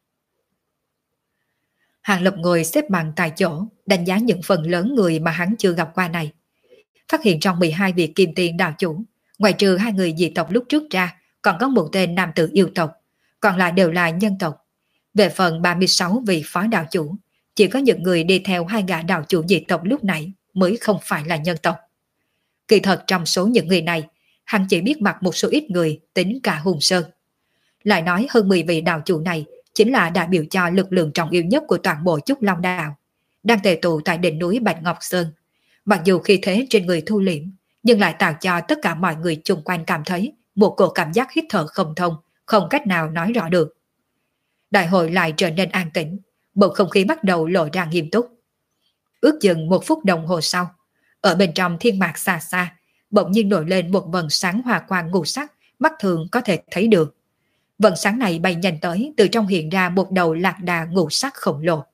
Hàng Lập ngồi xếp bằng tại chỗ, đánh giá những phần lớn người mà hắn chưa gặp qua này. Phát hiện trong mười hai vị Kim Tiền đạo chủ, ngoài trừ hai người dị tộc lúc trước ra, còn có một tên nam tử yêu tộc, còn lại đều là nhân tộc. Về phần ba mươi sáu vị phó đạo chủ, chỉ có những người đi theo hai gã đạo chủ dị tộc lúc nãy mới không phải là nhân tộc. Kỳ thật trong số những người này, hắn chỉ biết mặt một số ít người tính cả Hùng Sơn. Lại nói hơn mười vị đạo chủ này chính là đại biểu cho lực lượng trọng yếu nhất của toàn bộ Trúc Long Đạo, đang tề tụ tại đỉnh núi Bạch Ngọc Sơn. Mặc dù khi thế trên người thu liễm, nhưng lại tạo cho tất cả mọi người chung quanh cảm thấy một cổ cảm giác hít thở không thông, không cách nào nói rõ được. Đại hội lại trở nên an tĩnh, bầu không khí bắt đầu lộ ra nghiêm túc. Ước chừng một phút đồng hồ sau, ở bên trong thiên mạc xa xa, bỗng nhiên nổi lên một vầng sáng hòa quang ngũ sắc, mắt thường có thể thấy được. Vầng sáng này bay nhanh tới, từ trong hiện ra một đầu lạc đà ngũ sắc khổng lồ.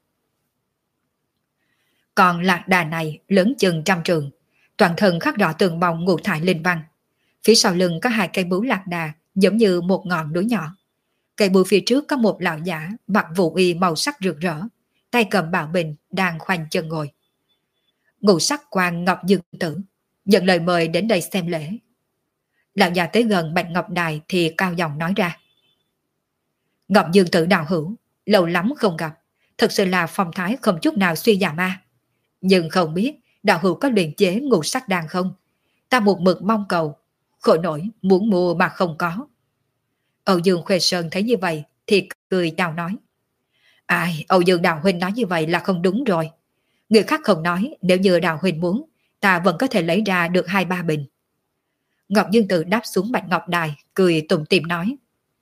Còn lạc đà này lớn chừng trăm trường, toàn thân khắc rõ tường bồng ngũ thải linh văn. Phía sau lưng có hai cây bướu lạc đà giống như một ngọn núi nhỏ. Cây bướu phía trước có một lão giả mặc vũ y màu sắc rực rỡ, tay cầm bảo bình đang khoanh chân ngồi. Ngũ sắc quan Ngọc Dương Tử nhận lời mời đến đây xem lễ. Lão già tới gần Bạch Ngọc Đài thì cao giọng nói ra: Ngọc Dương Tử đạo hữu, lâu lắm không gặp, thật sự là phong thái không chút nào suy giảm a. Nhưng không biết đạo hữu có luyện chế ngũ sắc đan không? Ta một mực mong cầu, khổ nổi muốn mua mà không có. Âu Dương Khuê Sơn thấy như vậy thì cười chào nói: Ai, Âu Dương đạo huynh nói như vậy là không đúng rồi. Người khác không nói, nếu như đạo huynh muốn, ta vẫn có thể lấy ra được hai ba bình. Ngọc Dương Tử đáp xuống Bạch Ngọc Đài, cười tủm tỉm nói: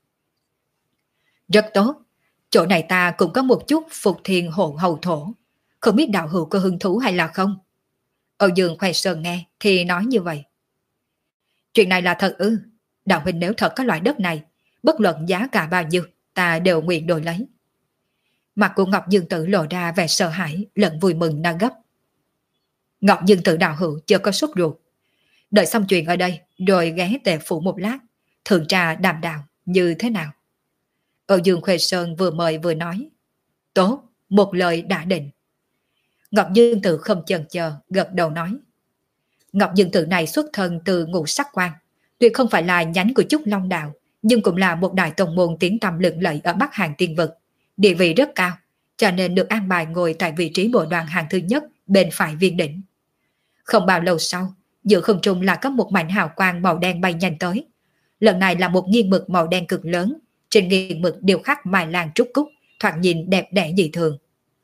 Rất tốt, chỗ này ta cũng có một chút phục thiên hộ hầu thổ, không biết đạo hữu có hứng thú hay là không? Âu Dương Khoe Sơn nghe thì nói như vậy: Chuyện này là thật ư? Đạo huynh nếu thật có loại đất này, bất luận giá cả bao nhiêu, ta đều nguyện đổi lấy. Mặt của Ngọc Dương Tử lộ ra vẻ sợ hãi lẫn vui mừng đang gấp. Ngọc Dương Tử đạo hữu chưa có sốt ruột, đợi xong chuyện ở đây rồi ghé tề phủ một lát, thượng trà đàm đạo như thế nào? Âu Dương Khuê Sơn vừa mời vừa nói: Tốt, một lời đã định. Ngọc Dương Tử không chần chờ gật đầu nói: Ngọc Dương Tử này xuất thân từ ngũ sắc quan, tuy không phải là nhánh của Trúc Long Đạo, nhưng cũng là một đại tông môn tiếng tăm lừng lẫy ở Bắc Hàng Tiên Vực, địa vị rất cao, cho nên được an bài ngồi tại vị trí bộ đoàn hàng thứ nhất bên phải viên đỉnh. Không bao lâu sau, giữa không trung là có một mảnh hào quang màu đen bay nhanh tới. Lần này là một nghiêng mực màu đen cực lớn, trên nghiêng mực điêu khắc mai lan trúc cúc, thoạt nhìn đẹp đẽ dị thường.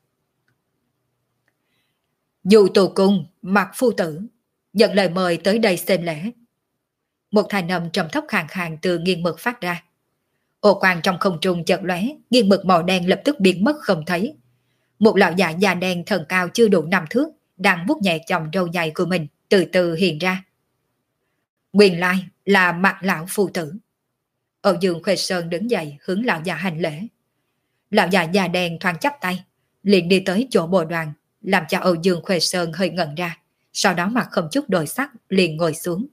Dù tù cung, mặc phu tử, nhận lời mời tới đây xem lễ. Một thanh âm trầm thấp khàn khàn từ nghiêng mực phát ra. Ô quang trong không trung chợt lóe, nghiêng mực màu đen lập tức biến mất không thấy. Một lão già da đen thần cao chưa đủ năm thước, đang vuốt nhẹ chòm râu dài của mình, từ từ hiện ra. Nguyên lai là Mạc lão phu tử. Âu Dương Khuê Sơn đứng dậy hướng lão già hành lễ. Lão già da đen thoáng chắp tay, liền đi tới chỗ bộ đoàn, làm cho Âu Dương Khuê Sơn hơi ngẩn ra, sau đó mặt không chút đổi sắc liền ngồi xuống.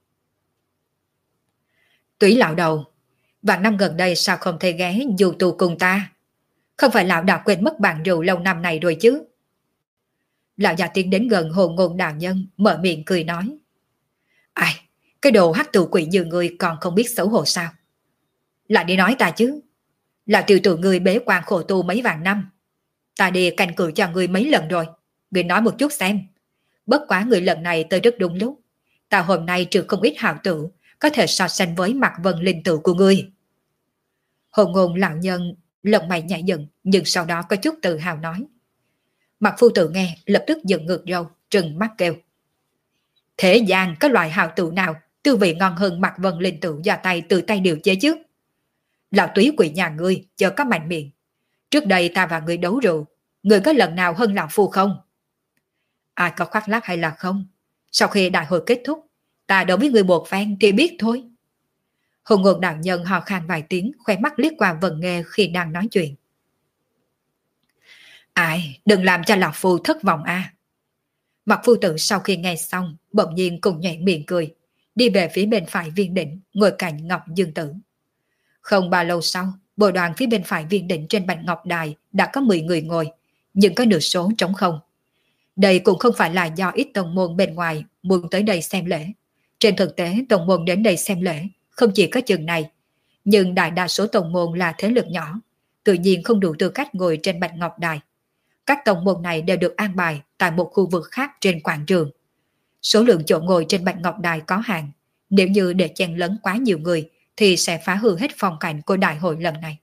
Túy lão đầu, vài năm gần đây sao không thể ghé dù tù cùng ta? Không phải lão đã quên mất bàn rượu lâu năm này rồi chứ? Lão già tiến đến gần Hồ Ngôn đạo nhân, mở miệng cười nói: Ai, cái đồ hắc tù quỷ như người còn không biết xấu hổ sao? Lại đi nói ta chứ. Lão tiểu tử người bế quan khổ tu mấy vạn năm, ta đi canh cử cho người mấy lần rồi, người nói một chút xem. Bất quá người lần này tới rất đúng lúc, ta hôm nay trừ không ít hảo tử, có thể so sánh với mặt vân linh tử của ngươi. Hồ Ngôn lão nhân lông mày nhảy dựng, nhưng sau đó có chút tự hào nói. Mặt phu tử nghe lập tức dựng ngược râu, trừng mắt kêu: Thế gian có loại hào tử nào tư vị ngon hơn mặt vân linh tử do tay tự tay điều chế chứ? Lão túy quỷ nhà ngươi chờ có mạnh miệng. Trước đây ta và ngươi đấu rượu, ngươi có lần nào hơn lão phu không? Ai có khoác lác hay là không? Sau khi đại hội kết thúc, ta đấu với ngươi một phen thì biết thôi. Hùng Ngôn đạo nhân hò khan vài tiếng, khoe mắt liếc qua Vân Nghê khi đang nói chuyện. Ai, đừng làm cho lão phu thất vọng a. À. Mặt phu tử sau khi nghe xong, bỗng nhiên cùng nhảy miệng cười, đi về phía bên phải viên đỉnh, ngồi cạnh Ngọc Dương Tử. Không bao lâu sau, bộ đoàn phía bên phải viên đỉnh trên Bạch Ngọc Đài đã có mười người ngồi, nhưng có nửa số trống không. Đây cũng không phải là do ít tông môn bên ngoài muốn tới đây xem lễ. Trên thực tế, tông môn đến đây xem lễ không chỉ có chừng này, nhưng đại đa số tông môn là thế lực nhỏ, tự nhiên không đủ tư cách ngồi trên Bạch Ngọc Đài. Các tông môn này đều được an bài tại một khu vực khác trên quảng trường. Số lượng chỗ ngồi trên Bạch Ngọc Đài có hạn, nếu như để chen lấn quá nhiều người thì sẽ phá hư hết phong cảnh của đại hội lần này.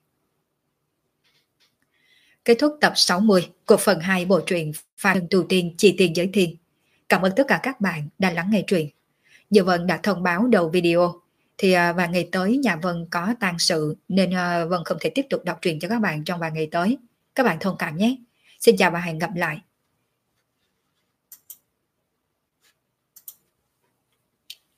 Kết thúc tập sáu mươi của phần hai bộ truyện Phàm Trần Tu Tiên Chi Tiên Giới Thiên. Cảm ơn tất cả các bạn đã lắng nghe truyện. Như Vân đã thông báo đầu video thì vài ngày tới nhà Vân có tang sự nên Vân không thể tiếp tục đọc truyện cho các bạn trong vài ngày tới. Các bạn thông cảm nhé. Xin chào và hẹn gặp lại.